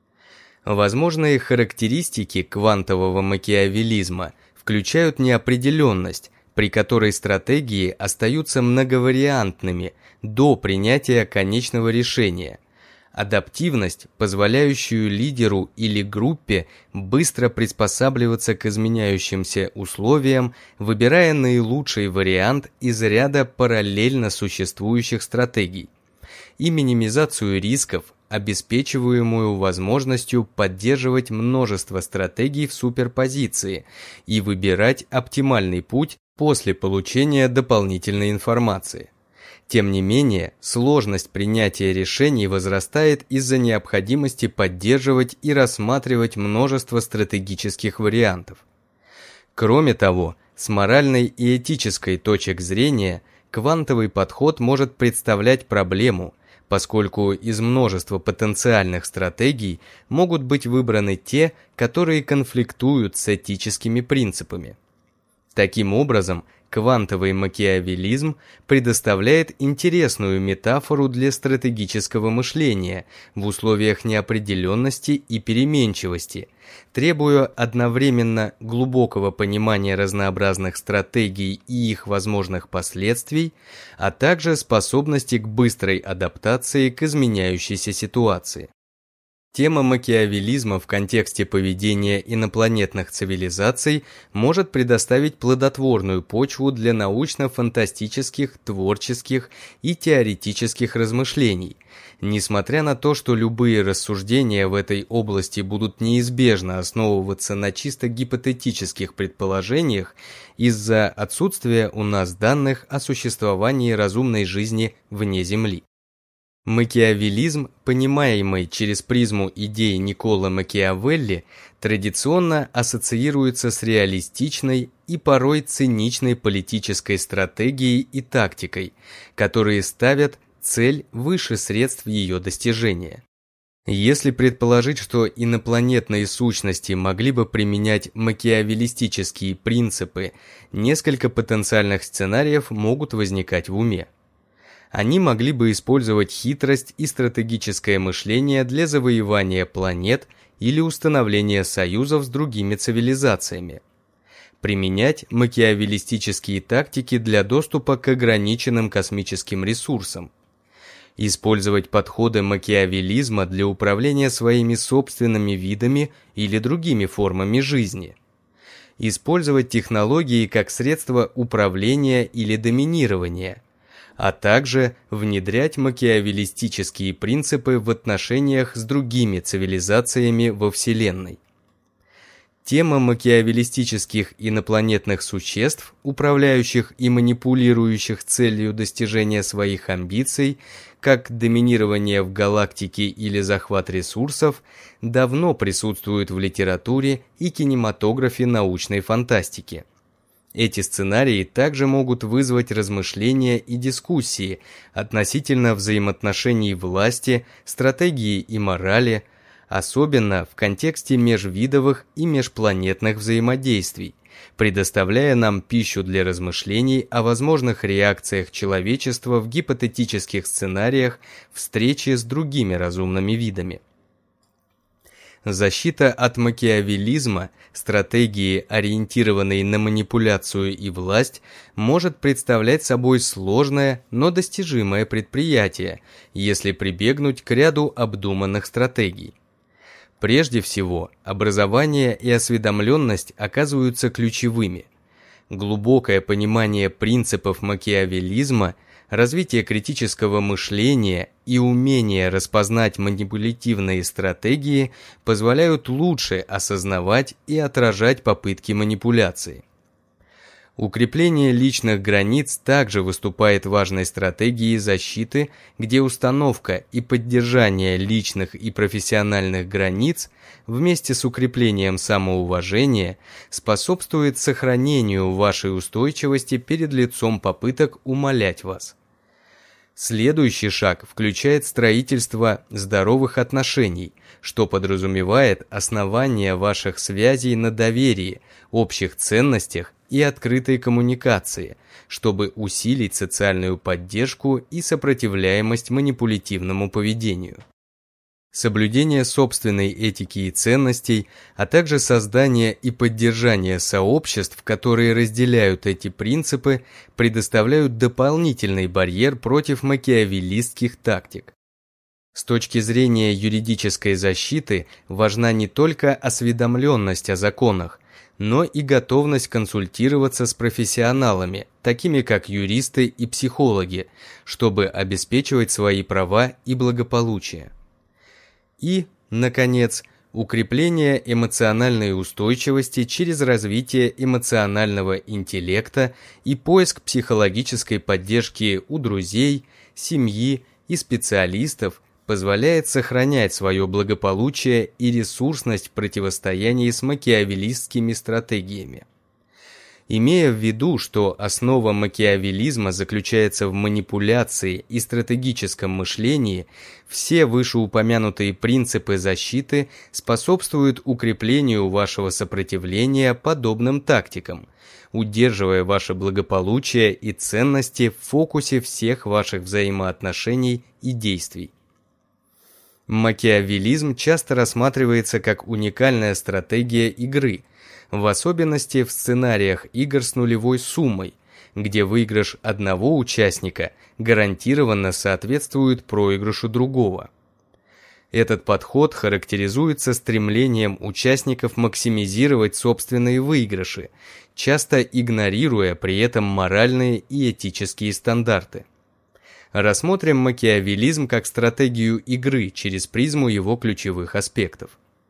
[SPEAKER 1] Возможные характеристики квантового макиавеллизма включают неопределенность, при которой стратегии остаются многовариантными до принятия конечного решения, адаптивность, позволяющую лидеру или группе быстро приспосабливаться к изменяющимся условиям, выбирая наилучший вариант из ряда параллельно существующих стратегий, и минимизацию рисков, обеспечиваемую возможностью поддерживать множество стратегий в суперпозиции и выбирать оптимальный путь после получения дополнительной информации. Тем не менее, сложность принятия решений возрастает из-за необходимости поддерживать и рассматривать множество стратегических вариантов. Кроме того, с моральной и этической точек зрения, квантовый подход может представлять проблему, поскольку из множества потенциальных стратегий могут быть выбраны те, которые конфликтуют с этическими принципами. Таким образом, квантовый макиавеллизм предоставляет интересную метафору для стратегического мышления в условиях неопределенности и переменчивости, требуя одновременно глубокого понимания разнообразных стратегий и их возможных последствий, а также способности к быстрой адаптации к изменяющейся ситуации. Тема макиавеллизма в контексте поведения инопланетных цивилизаций может предоставить плодотворную почву для научно-фантастических, творческих и теоретических размышлений, несмотря на то, что любые рассуждения в этой области будут неизбежно основываться на чисто гипотетических предположениях из-за отсутствия у нас данных о существовании разумной жизни вне Земли. Макиавеллизм, понимаемый через призму идей Никколо Макиавелли, традиционно ассоциируется с реалистичной и порой циничной политической стратегией и тактикой, которые ставят цель выше средств ее достижения. Если предположить, что инопланетные сущности могли бы применять макиавеллистические принципы, несколько потенциальных сценариев могут возникать в уме. Они могли бы использовать хитрость и стратегическое мышление для завоевания планет или установления союзов с другими цивилизациями. Применять макиавеллистические тактики для доступа к ограниченным космическим ресурсам. Использовать подходы макиавеллизма для управления своими собственными видами или другими формами жизни. Использовать технологии как средство управления или доминирования, а также внедрять макиавеллистические принципы в отношениях с другими цивилизациями во Вселенной. Тема макиавеллистических инопланетных существ, управляющих и манипулирующих целью достижения своих амбиций, как доминирование в галактике или захват ресурсов, давно присутствует в литературе и кинематографе научной фантастики. Эти сценарии также могут вызвать размышления и дискуссии относительно взаимоотношений власти, стратегии и морали, особенно в контексте межвидовых и межпланетных взаимодействий, предоставляя нам пищу для размышлений о возможных реакциях человечества в гипотетических сценариях встречи с другими разумными видами. Защита от макиавеллизма, стратегии, ориентированной на манипуляцию и власть, может представлять собой сложное, но достижимое предприятие, если прибегнуть к ряду обдуманных стратегий. Прежде всего, образование и осведомленность оказываются ключевыми. Глубокое понимание принципов макиавеллизма, развитие критического мышления и умение распознать манипулятивные стратегии позволяют лучше осознавать и отражать попытки манипуляции. Укрепление личных границ также выступает важной стратегией защиты, где установка и поддержание личных и профессиональных границ вместе с укреплением самоуважения способствует сохранению вашей устойчивости перед лицом попыток умалять вас. Следующий шаг включает строительство здоровых отношений, что подразумевает основание ваших связей на доверии, общих ценностях и открытой коммуникации, чтобы усилить социальную поддержку и сопротивляемость манипулятивному поведению. Соблюдение собственной этики и ценностей, а также создание и поддержание сообществ, которые разделяют эти принципы, предоставляют дополнительный барьер против макиавеллистских тактик. С точки зрения юридической защиты важна не только осведомленность о законах, но и готовность консультироваться с профессионалами, такими как юристы и психологи, чтобы обеспечивать свои права и благополучие. И, наконец, укрепление эмоциональной устойчивости через развитие эмоционального интеллекта и поиск психологической поддержки у друзей, семьи и специалистов позволяет сохранять свое благополучие и ресурсность в противостоянии с макиавеллистскими стратегиями. Имея в виду, что основа макиавеллизма заключается в манипуляции и стратегическом мышлении, все вышеупомянутые принципы защиты способствуют укреплению вашего сопротивления подобным тактикам, удерживая ваше благополучие и ценности в фокусе всех ваших взаимоотношений и действий. Макиавеллизм часто рассматривается как уникальная стратегия игры, в особенности в сценариях игр с нулевой суммой, где выигрыш одного участника гарантированно соответствует проигрышу другого. Этот подход характеризуется стремлением участников максимизировать собственные выигрыши, часто игнорируя при этом моральные и этические стандарты. Рассмотрим макиавеллизм как стратегию игры через призму его ключевых аспектов.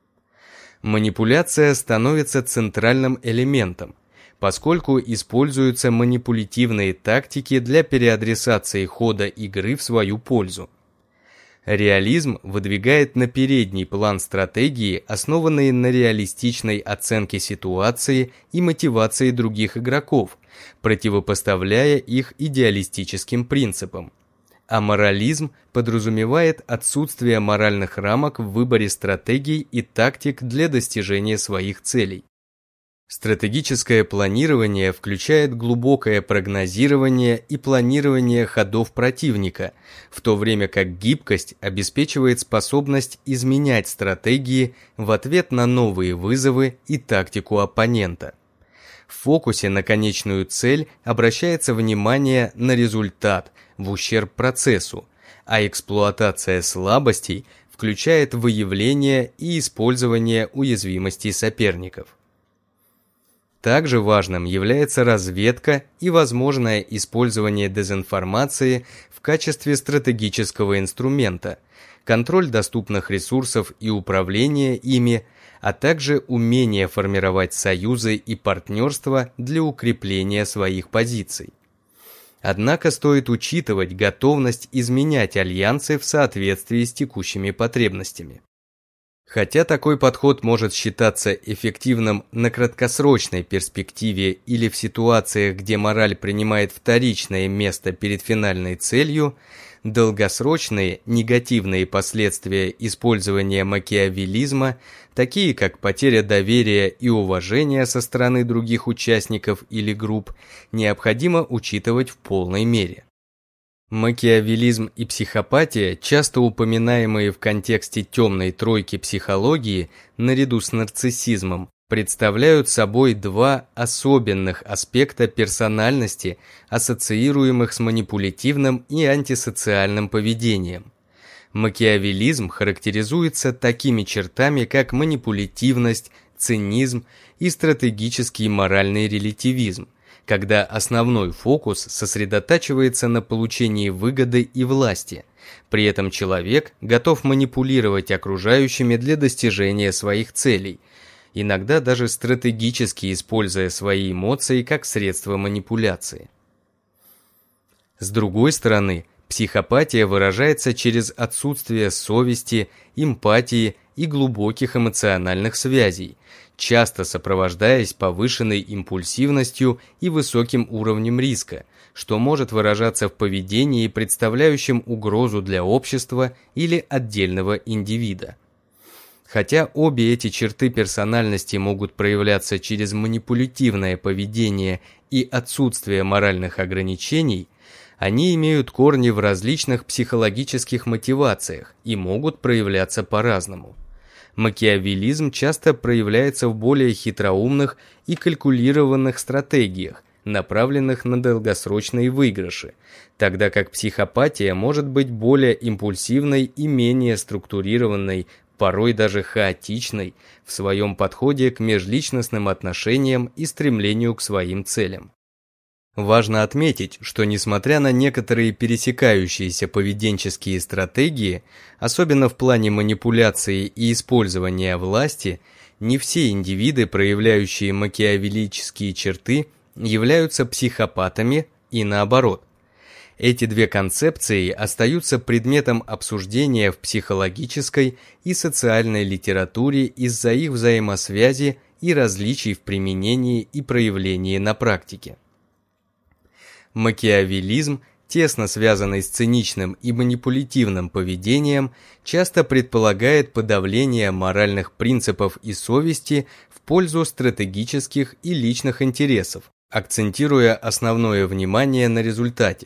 [SPEAKER 1] Манипуляция становится центральным элементом, поскольку используются манипулятивные тактики для переадресации хода игры в свою пользу. Реализм выдвигает на передний план стратегии, основанные на реалистичной оценке ситуации и мотивации других игроков, противопоставляя их идеалистическим принципам. А морализм подразумевает отсутствие моральных рамок в выборе стратегий и тактик для достижения своих целей. Стратегическое планирование включает глубокое прогнозирование и планирование ходов противника, в то время как гибкость обеспечивает способность изменять стратегии в ответ на новые вызовы и тактику оппонента. В фокусе на конечную цель обращается внимание на результат в ущерб процессу, а эксплуатация слабостей включает выявление и использование уязвимостей соперников. Также важным является разведка и возможное использование дезинформации в качестве стратегического инструмента, контроль доступных ресурсов и управление ими, а также умение формировать союзы и партнерства для укрепления своих позиций. Однако стоит учитывать готовность изменять альянсы в соответствии с текущими потребностями. Хотя такой подход может считаться эффективным на краткосрочной перспективе или в ситуациях, где мораль принимает вторичное место перед финальной целью, долгосрочные негативные последствия использования макиавеллизма, такие как потеря доверия и уважения со стороны других участников или групп, необходимо учитывать в полной мере. Макиавеллизм и психопатия, часто упоминаемые в контексте темной тройки психологии, наряду с нарциссизмом, представляют собой два особенных аспекта персональности, ассоциируемых с манипулятивным и антисоциальным поведением. Макиавеллизм характеризуется такими чертами, как манипулятивность, цинизм и стратегический моральный релятивизм, когда основной фокус сосредотачивается на получении выгоды и власти. При этом человек готов манипулировать окружающими для достижения своих целей, иногда даже стратегически используя свои эмоции как средство манипуляции. С другой стороны, психопатия выражается через отсутствие совести, эмпатии и глубоких эмоциональных связей, часто сопровождаясь повышенной импульсивностью и высоким уровнем риска, что может выражаться в поведении, представляющем угрозу для общества или отдельного индивида. Хотя обе эти черты персональности могут проявляться через манипулятивное поведение и отсутствие моральных ограничений, они имеют корни в различных психологических мотивациях и могут проявляться по-разному. Макиавеллизм часто проявляется в более хитроумных и калькулированных стратегиях, направленных на долгосрочные выигрыши, тогда как психопатия может быть более импульсивной и менее структурированной, порой даже хаотичной, в своем подходе к межличностным отношениям и стремлению к своим целям. Важно отметить, что несмотря на некоторые пересекающиеся поведенческие стратегии, особенно в плане манипуляции и использования власти, не все индивиды, проявляющие макиавеллические черты, являются психопатами и наоборот. Эти две концепции остаются предметом обсуждения в психологической и социальной литературе из-за их взаимосвязи и различий в применении и проявлении на практике. Макиавеллизм, тесно связанный с циничным и манипулятивным поведением, часто предполагает подавление моральных принципов и совести в пользу стратегических и личных интересов, акцентируя основное внимание на результате.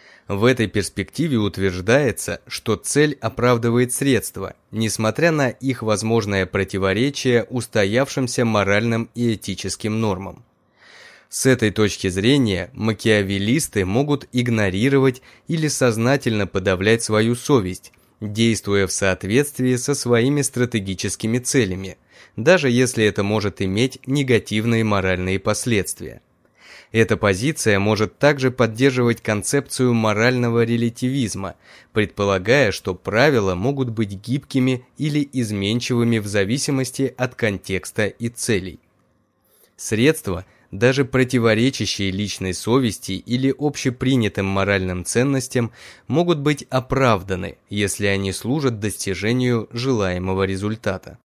[SPEAKER 1] В этой перспективе утверждается, что цель оправдывает средства, несмотря на их возможное противоречие устоявшимся моральным и этическим нормам. С этой точки зрения макиавеллисты могут игнорировать или сознательно подавлять свою совесть, действуя в соответствии со своими стратегическими целями, даже если это может иметь негативные моральные последствия. Эта позиция может также поддерживать концепцию морального релятивизма, предполагая, что правила могут быть гибкими или изменчивыми в зависимости от контекста и целей. Средства, даже противоречащие личной совести или общепринятым моральным ценностям, могут быть оправданы, если они служат достижению желаемого результата.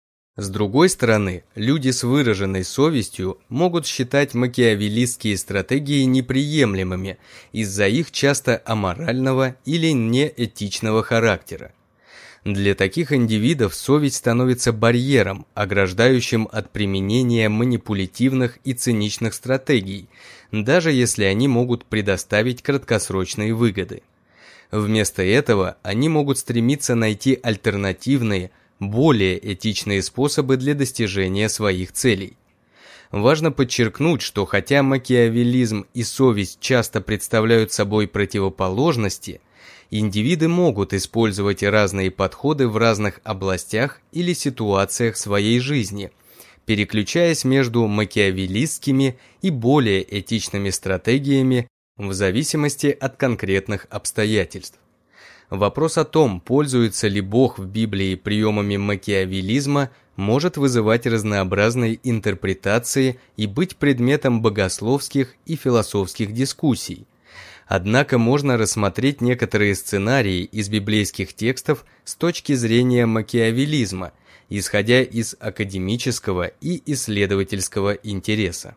[SPEAKER 1] С другой стороны, люди с выраженной совестью могут считать макиавеллистские стратегии неприемлемыми из-за их часто аморального или неэтичного характера. Для таких индивидов совесть становится барьером, ограждающим от применения манипулятивных и циничных стратегий, даже если они могут предоставить краткосрочные выгоды. Вместо этого они могут стремиться найти альтернативные, более этичные способы для достижения своих целей. Важно подчеркнуть, что хотя макиавеллизм и совесть часто представляют собой противоположности, индивиды могут использовать разные подходы в разных областях или ситуациях своей жизни, переключаясь между макиавеллистскими и более этичными стратегиями в зависимости от конкретных обстоятельств. Вопрос о том, пользуется ли Бог в Библии приемами макиавеллизма, может вызывать разнообразные интерпретации и быть предметом богословских и философских дискуссий. Однако можно рассмотреть некоторые сценарии из библейских текстов с точки зрения макиавеллизма, исходя из академического и исследовательского интереса.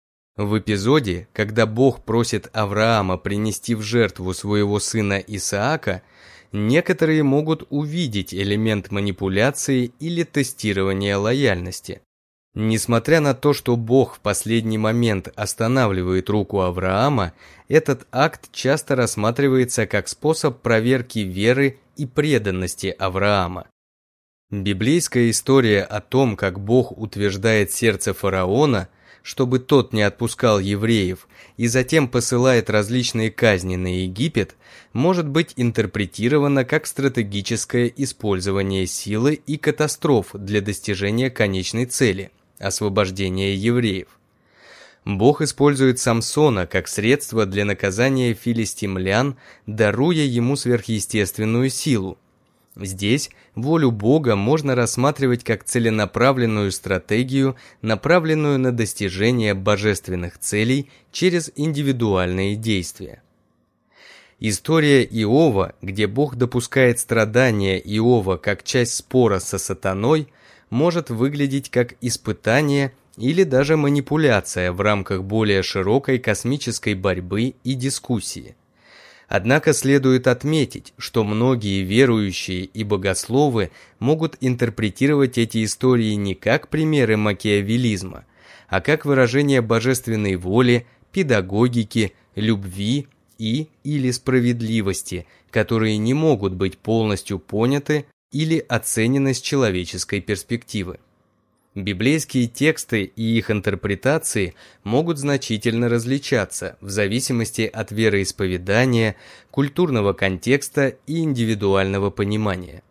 [SPEAKER 1] В эпизоде, когда Бог просит Авраама принести в жертву своего сына Исаака, некоторые могут увидеть элемент манипуляции или тестирования лояльности. Несмотря на то, что Бог в последний момент останавливает руку Авраама, этот акт часто рассматривается как способ проверки веры и преданности Авраама. Библейская история о том, как Бог утверждает сердце фараона, чтобы тот не отпускал евреев, и затем посылает различные казни на Египет, может быть интерпретирована как стратегическое использование силы и катастроф для достижения конечной цели – освобождения евреев. Бог использует Самсона как средство для наказания филистимлян, даруя ему сверхъестественную силу. Здесь волю Бога можно рассматривать как целенаправленную стратегию, направленную на достижение божественных целей через индивидуальные действия. История Иова, где Бог допускает страдания Иова как часть спора со сатаной, может выглядеть как испытание или даже манипуляция в рамках более широкой космической борьбы и дискуссии. Однако следует отметить, что многие верующие и богословы могут интерпретировать эти истории не как примеры макиавеллизма, а как выражение божественной воли, педагогики, любви или справедливости, которые не могут быть полностью поняты или оценены с человеческой перспективы. Библейские тексты и их интерпретации могут значительно различаться в зависимости от вероисповедания, культурного контекста и индивидуального понимания.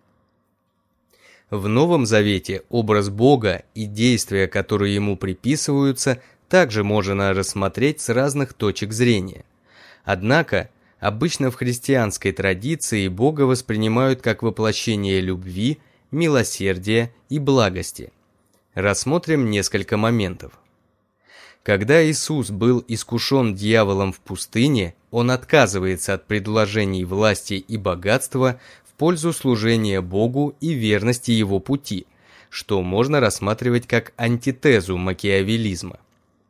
[SPEAKER 1] В Новом Завете образ Бога и действия, которые ему приписываются, также можно рассмотреть с разных точек зрения. Однако, обычно в христианской традиции Бога воспринимают как воплощение любви, милосердия и благости. Рассмотрим несколько моментов. Когда Иисус был искушен дьяволом в пустыне, он отказывается от предложений власти и богатства в пользу служения Богу и верности его пути, что можно рассматривать как антитезу макиавеллизма.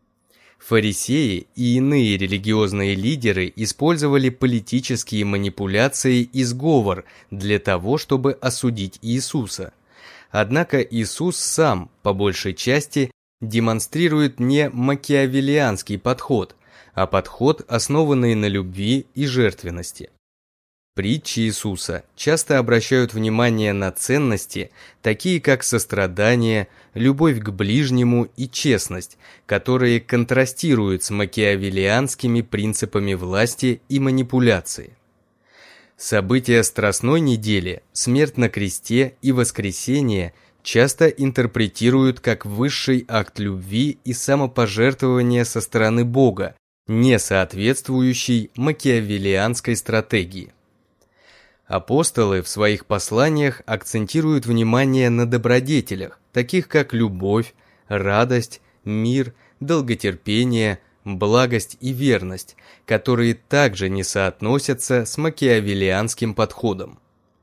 [SPEAKER 1] Фарисеи и иные религиозные лидеры использовали политические манипуляции и сговор для того, чтобы осудить Иисуса. Однако Иисус сам, по большей части, демонстрирует не макиавеллианский подход, а подход, основанный на любви и жертвенности. Притчи Иисуса часто обращают внимание на ценности, такие как сострадание, любовь к ближнему и честность, которые контрастируют с макиавеллианскими принципами власти и манипуляции. События Страстной недели, смерть на кресте и воскресение часто интерпретируют как высший акт любви и самопожертвования со стороны Бога, не соответствующий макиавеллианской стратегии. Апостолы в своих посланиях акцентируют внимание на добродетелях, таких как любовь, радость, мир, долготерпение, благость и верность, которые также не соотносятся с макиавеллианским подходом.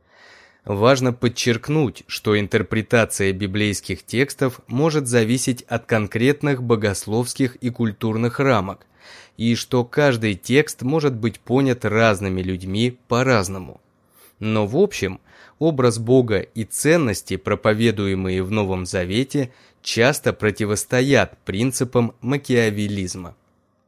[SPEAKER 1] Важно подчеркнуть, что интерпретация библейских текстов может зависеть от конкретных богословских и культурных рамок, и что каждый текст может быть понят разными людьми по-разному. Но в общем, образ Бога и ценности, проповедуемые в Новом Завете, часто противостоят принципам макиавеллизма.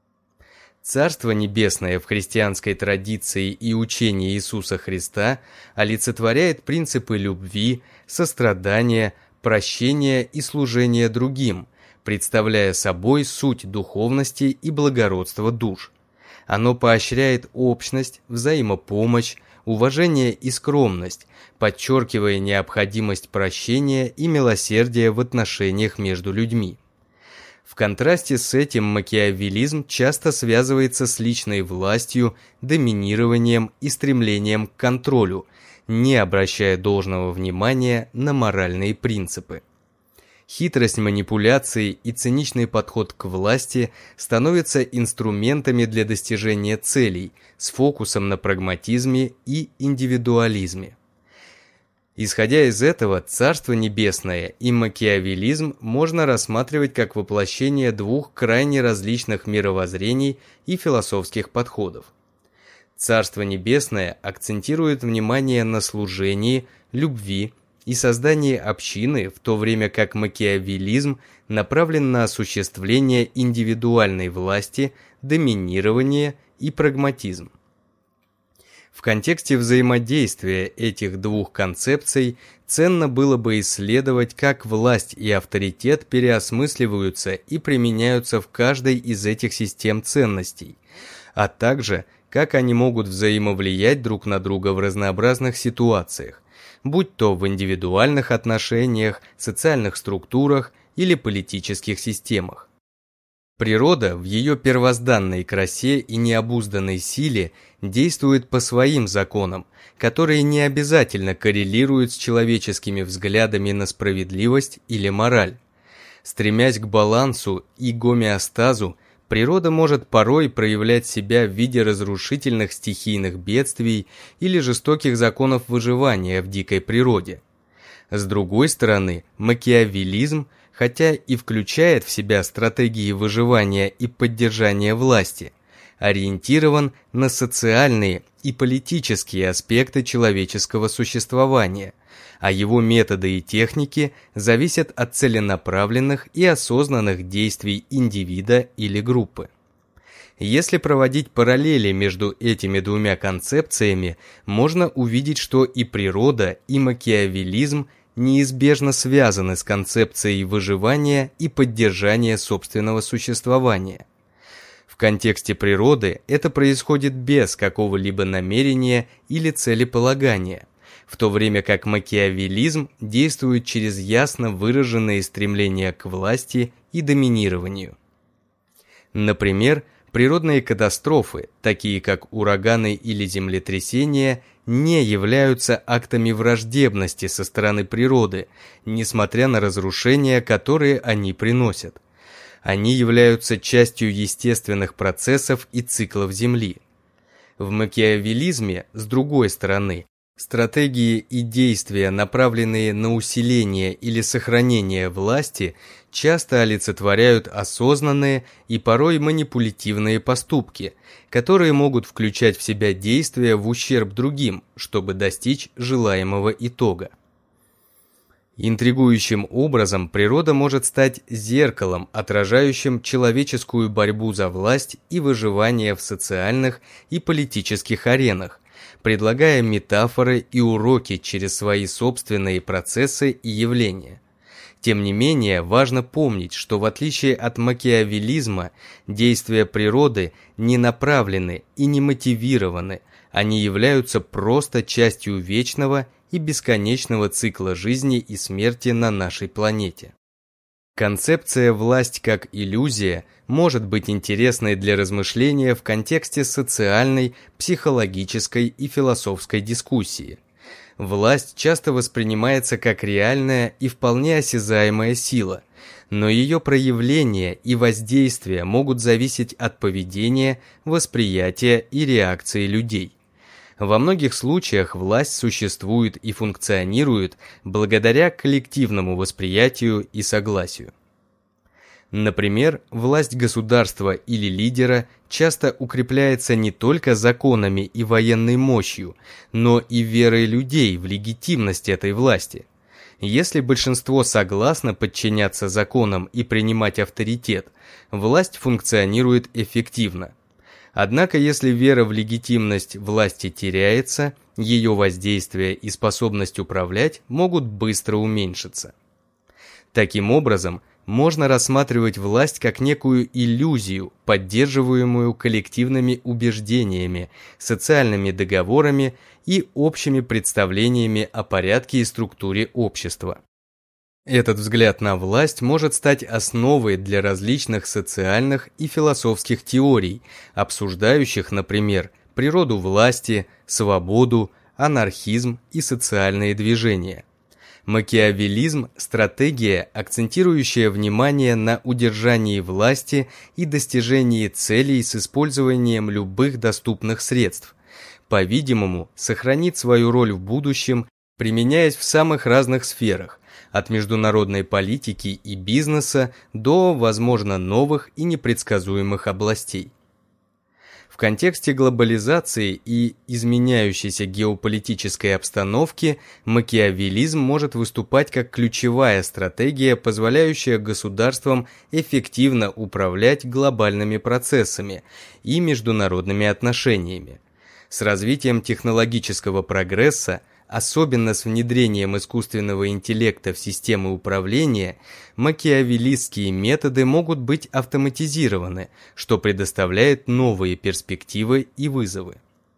[SPEAKER 1] Царство Небесное в христианской традиции и учении Иисуса Христа олицетворяет принципы любви, сострадания, прощения и служения другим, представляя собой суть духовности и благородства душ. Оно поощряет общность, взаимопомощь, уважение и скромность, подчеркивая необходимость прощения и милосердия в отношениях между людьми. В контрасте с этим макиавеллизм часто связывается с личной властью, доминированием и стремлением к контролю, не обращая должного внимания на моральные принципы. Хитрость манипуляции и циничный подход к власти становятся инструментами для достижения целей с фокусом на прагматизме и индивидуализме. Исходя из этого, Царство Небесное и макиавеллизм можно рассматривать как воплощение двух крайне различных мировоззрений и философских подходов. Царство Небесное акцентирует внимание на служении, любви, и создание общины, в то время как макиавеллизм направлен на осуществление индивидуальной власти, доминирование и прагматизм. В контексте взаимодействия этих двух концепций ценно было бы исследовать, как власть и авторитет переосмысливаются и применяются в каждой из этих систем ценностей, а также как они могут взаимовлиять друг на друга в разнообразных ситуациях, будь то в индивидуальных отношениях, социальных структурах или политических системах. Природа в ее первозданной красе и необузданной силе действует по своим законам, которые не обязательно коррелируют с человеческими взглядами на справедливость или мораль. Стремясь к балансу и гомеостазу, природа может порой проявлять себя в виде разрушительных стихийных бедствий или жестоких законов выживания в дикой природе. С другой стороны, макиавеллизм, хотя и включает в себя стратегии выживания и поддержания власти, ориентирован на социальные и политические аспекты человеческого существования, а его методы и техники зависят от целенаправленных и осознанных действий индивида или группы. Если проводить параллели между этими двумя концепциями, можно увидеть, что и природа, и макиавеллизм неизбежно связаны с концепцией выживания и поддержания собственного существования. В контексте природы это происходит без какого-либо намерения или целеполагания, в то время как макиавеллизм действует через ясно выраженные стремления к власти и доминированию. Например, природные катастрофы, такие как ураганы или землетрясения, не являются актами враждебности со стороны природы, несмотря на разрушения, которые они приносят. Они являются частью естественных процессов и циклов Земли. В макиавеллизме, с другой стороны, стратегии и действия, направленные на усиление или сохранение власти, часто олицетворяют осознанные и порой манипулятивные поступки, которые могут включать в себя действия в ущерб другим, чтобы достичь желаемого итога. Интригующим образом природа может стать зеркалом, отражающим человеческую борьбу за власть и выживание в социальных и политических аренах, предлагая метафоры и уроки через свои собственные процессы и явления. Тем не менее, важно помнить, что в отличие от макиавеллизма, действия природы не направлены и не мотивированы, они являются просто частью вечного и бесконечного цикла жизни и смерти на нашей планете. Концепция «власть как иллюзия» может быть интересной для размышления в контексте социальной, психологической и философской дискуссии. Власть часто воспринимается как реальная и вполне осязаемая сила, но ее проявление и воздействие могут зависеть от поведения, восприятия и реакции людей. Во многих случаях власть существует и функционирует благодаря коллективному восприятию и согласию. Например, власть государства или лидера часто укрепляется не только законами и военной мощью, но и верой людей в легитимность этой власти. Если большинство согласно подчиняться законам и принимать авторитет, власть функционирует эффективно. Однако, если вера в легитимность власти теряется, ее воздействие и способность управлять могут быстро уменьшиться. Таким образом, можно рассматривать власть как некую иллюзию, поддерживаемую коллективными убеждениями, социальными договорами и общими представлениями о порядке и структуре общества. Этот взгляд на власть может стать основой для различных социальных и философских теорий, обсуждающих, например, природу власти, свободу, анархизм и социальные движения. Макиавеллизм – стратегия, акцентирующая внимание на удержании власти и достижении целей с использованием любых доступных средств. По-видимому, сохранит свою роль в будущем, применяясь в самых разных сферах, от международной политики и бизнеса до, возможно, новых и непредсказуемых областей. В В контексте глобализации и изменяющейся геополитической обстановки макиавеллизм может выступать как ключевая стратегия, позволяющая государствам эффективно управлять глобальными процессами и международными отношениями. С развитием технологического прогресса, особенно с внедрением искусственного интеллекта в системы управления, макиавеллистские методы могут быть автоматизированы, что предоставляет новые перспективы и вызовы.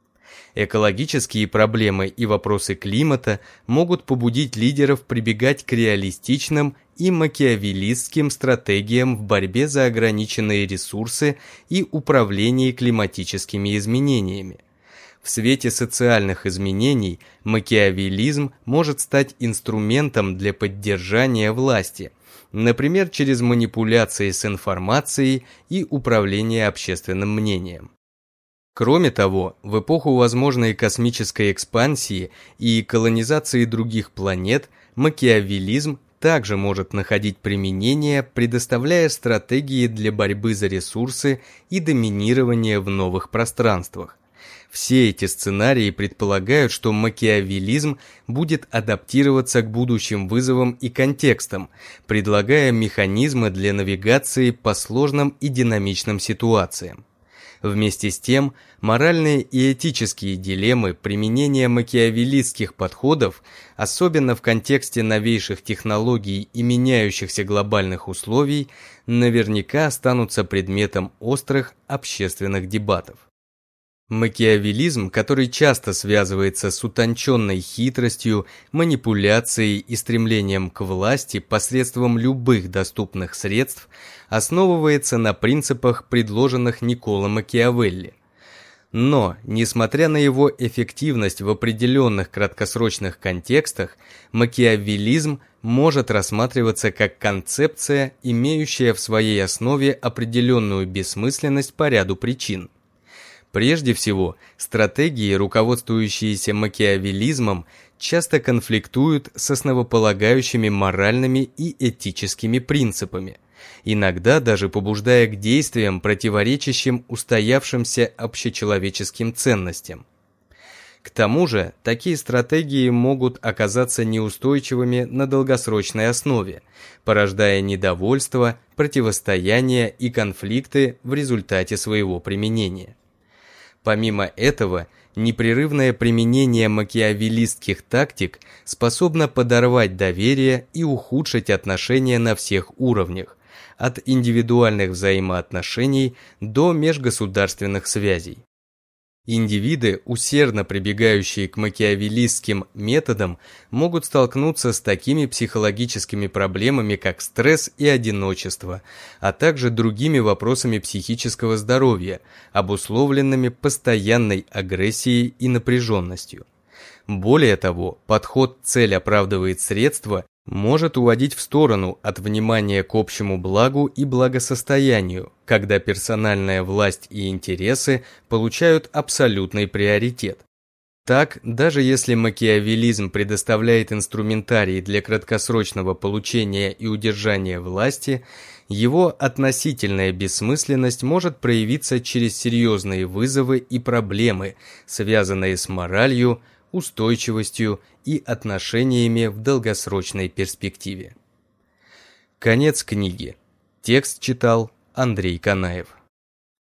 [SPEAKER 1] Экологические проблемы и вопросы климата могут побудить лидеров прибегать к реалистичным и макиавеллистским стратегиям в борьбе за ограниченные ресурсы и управлении климатическими изменениями. В свете социальных изменений макиавеллизм может стать инструментом для поддержания власти, например, через манипуляции с информацией и управление общественным мнением. Кроме того, в эпоху возможной космической экспансии и колонизации других планет макиавеллизм также может находить применение, предоставляя стратегии для борьбы за ресурсы и доминирования в новых пространствах. Все эти сценарии предполагают, что макиавеллизм будет адаптироваться к будущим вызовам и контекстам, предлагая механизмы для навигации по сложным и динамичным ситуациям. Вместе с тем, моральные и этические дилеммы применения макиавеллистских подходов, особенно в контексте новейших технологий и меняющихся глобальных условий, наверняка останутся предметом острых общественных дебатов. Макиавеллизм, который часто связывается с утонченной хитростью, манипуляцией и стремлением к власти посредством любых доступных средств, основывается на принципах, предложенных Никколо Макиавелли. Но, несмотря на его эффективность в определенных краткосрочных контекстах, макиавеллизм может рассматриваться как концепция, имеющая в своей основе определенную бессмысленность по ряду причин. Прежде всего, стратегии, руководствующиеся макиавеллизмом, часто конфликтуют с основополагающими моральными и этическими принципами, иногда даже побуждая к действиям, противоречащим устоявшимся общечеловеческим ценностям. К тому же, такие стратегии могут оказаться неустойчивыми на долгосрочной основе, порождая недовольство, противостояние и конфликты в результате своего применения. Помимо этого, непрерывное применение макиавеллистских тактик способно подорвать доверие и ухудшить отношения на всех уровнях, от индивидуальных взаимоотношений до межгосударственных связей. Индивиды, усердно прибегающие к макиавеллистским методам, могут столкнуться с такими психологическими проблемами, как стресс и одиночество, а также другими вопросами психического здоровья, обусловленными постоянной агрессией и напряженностью. Более того, подход «цель оправдывает средства» может уводить в сторону от внимания к общему благу и благосостоянию, когда персональная власть и интересы получают абсолютный приоритет. Так, даже если макиавеллизм предоставляет инструментарий для краткосрочного получения и удержания власти, его относительная бессмысленность может проявиться через серьезные вызовы и проблемы, связанные с моралью, устойчивостью и отношениями в долгосрочной перспективе. Конец книги. Текст читал Андрей Канаев.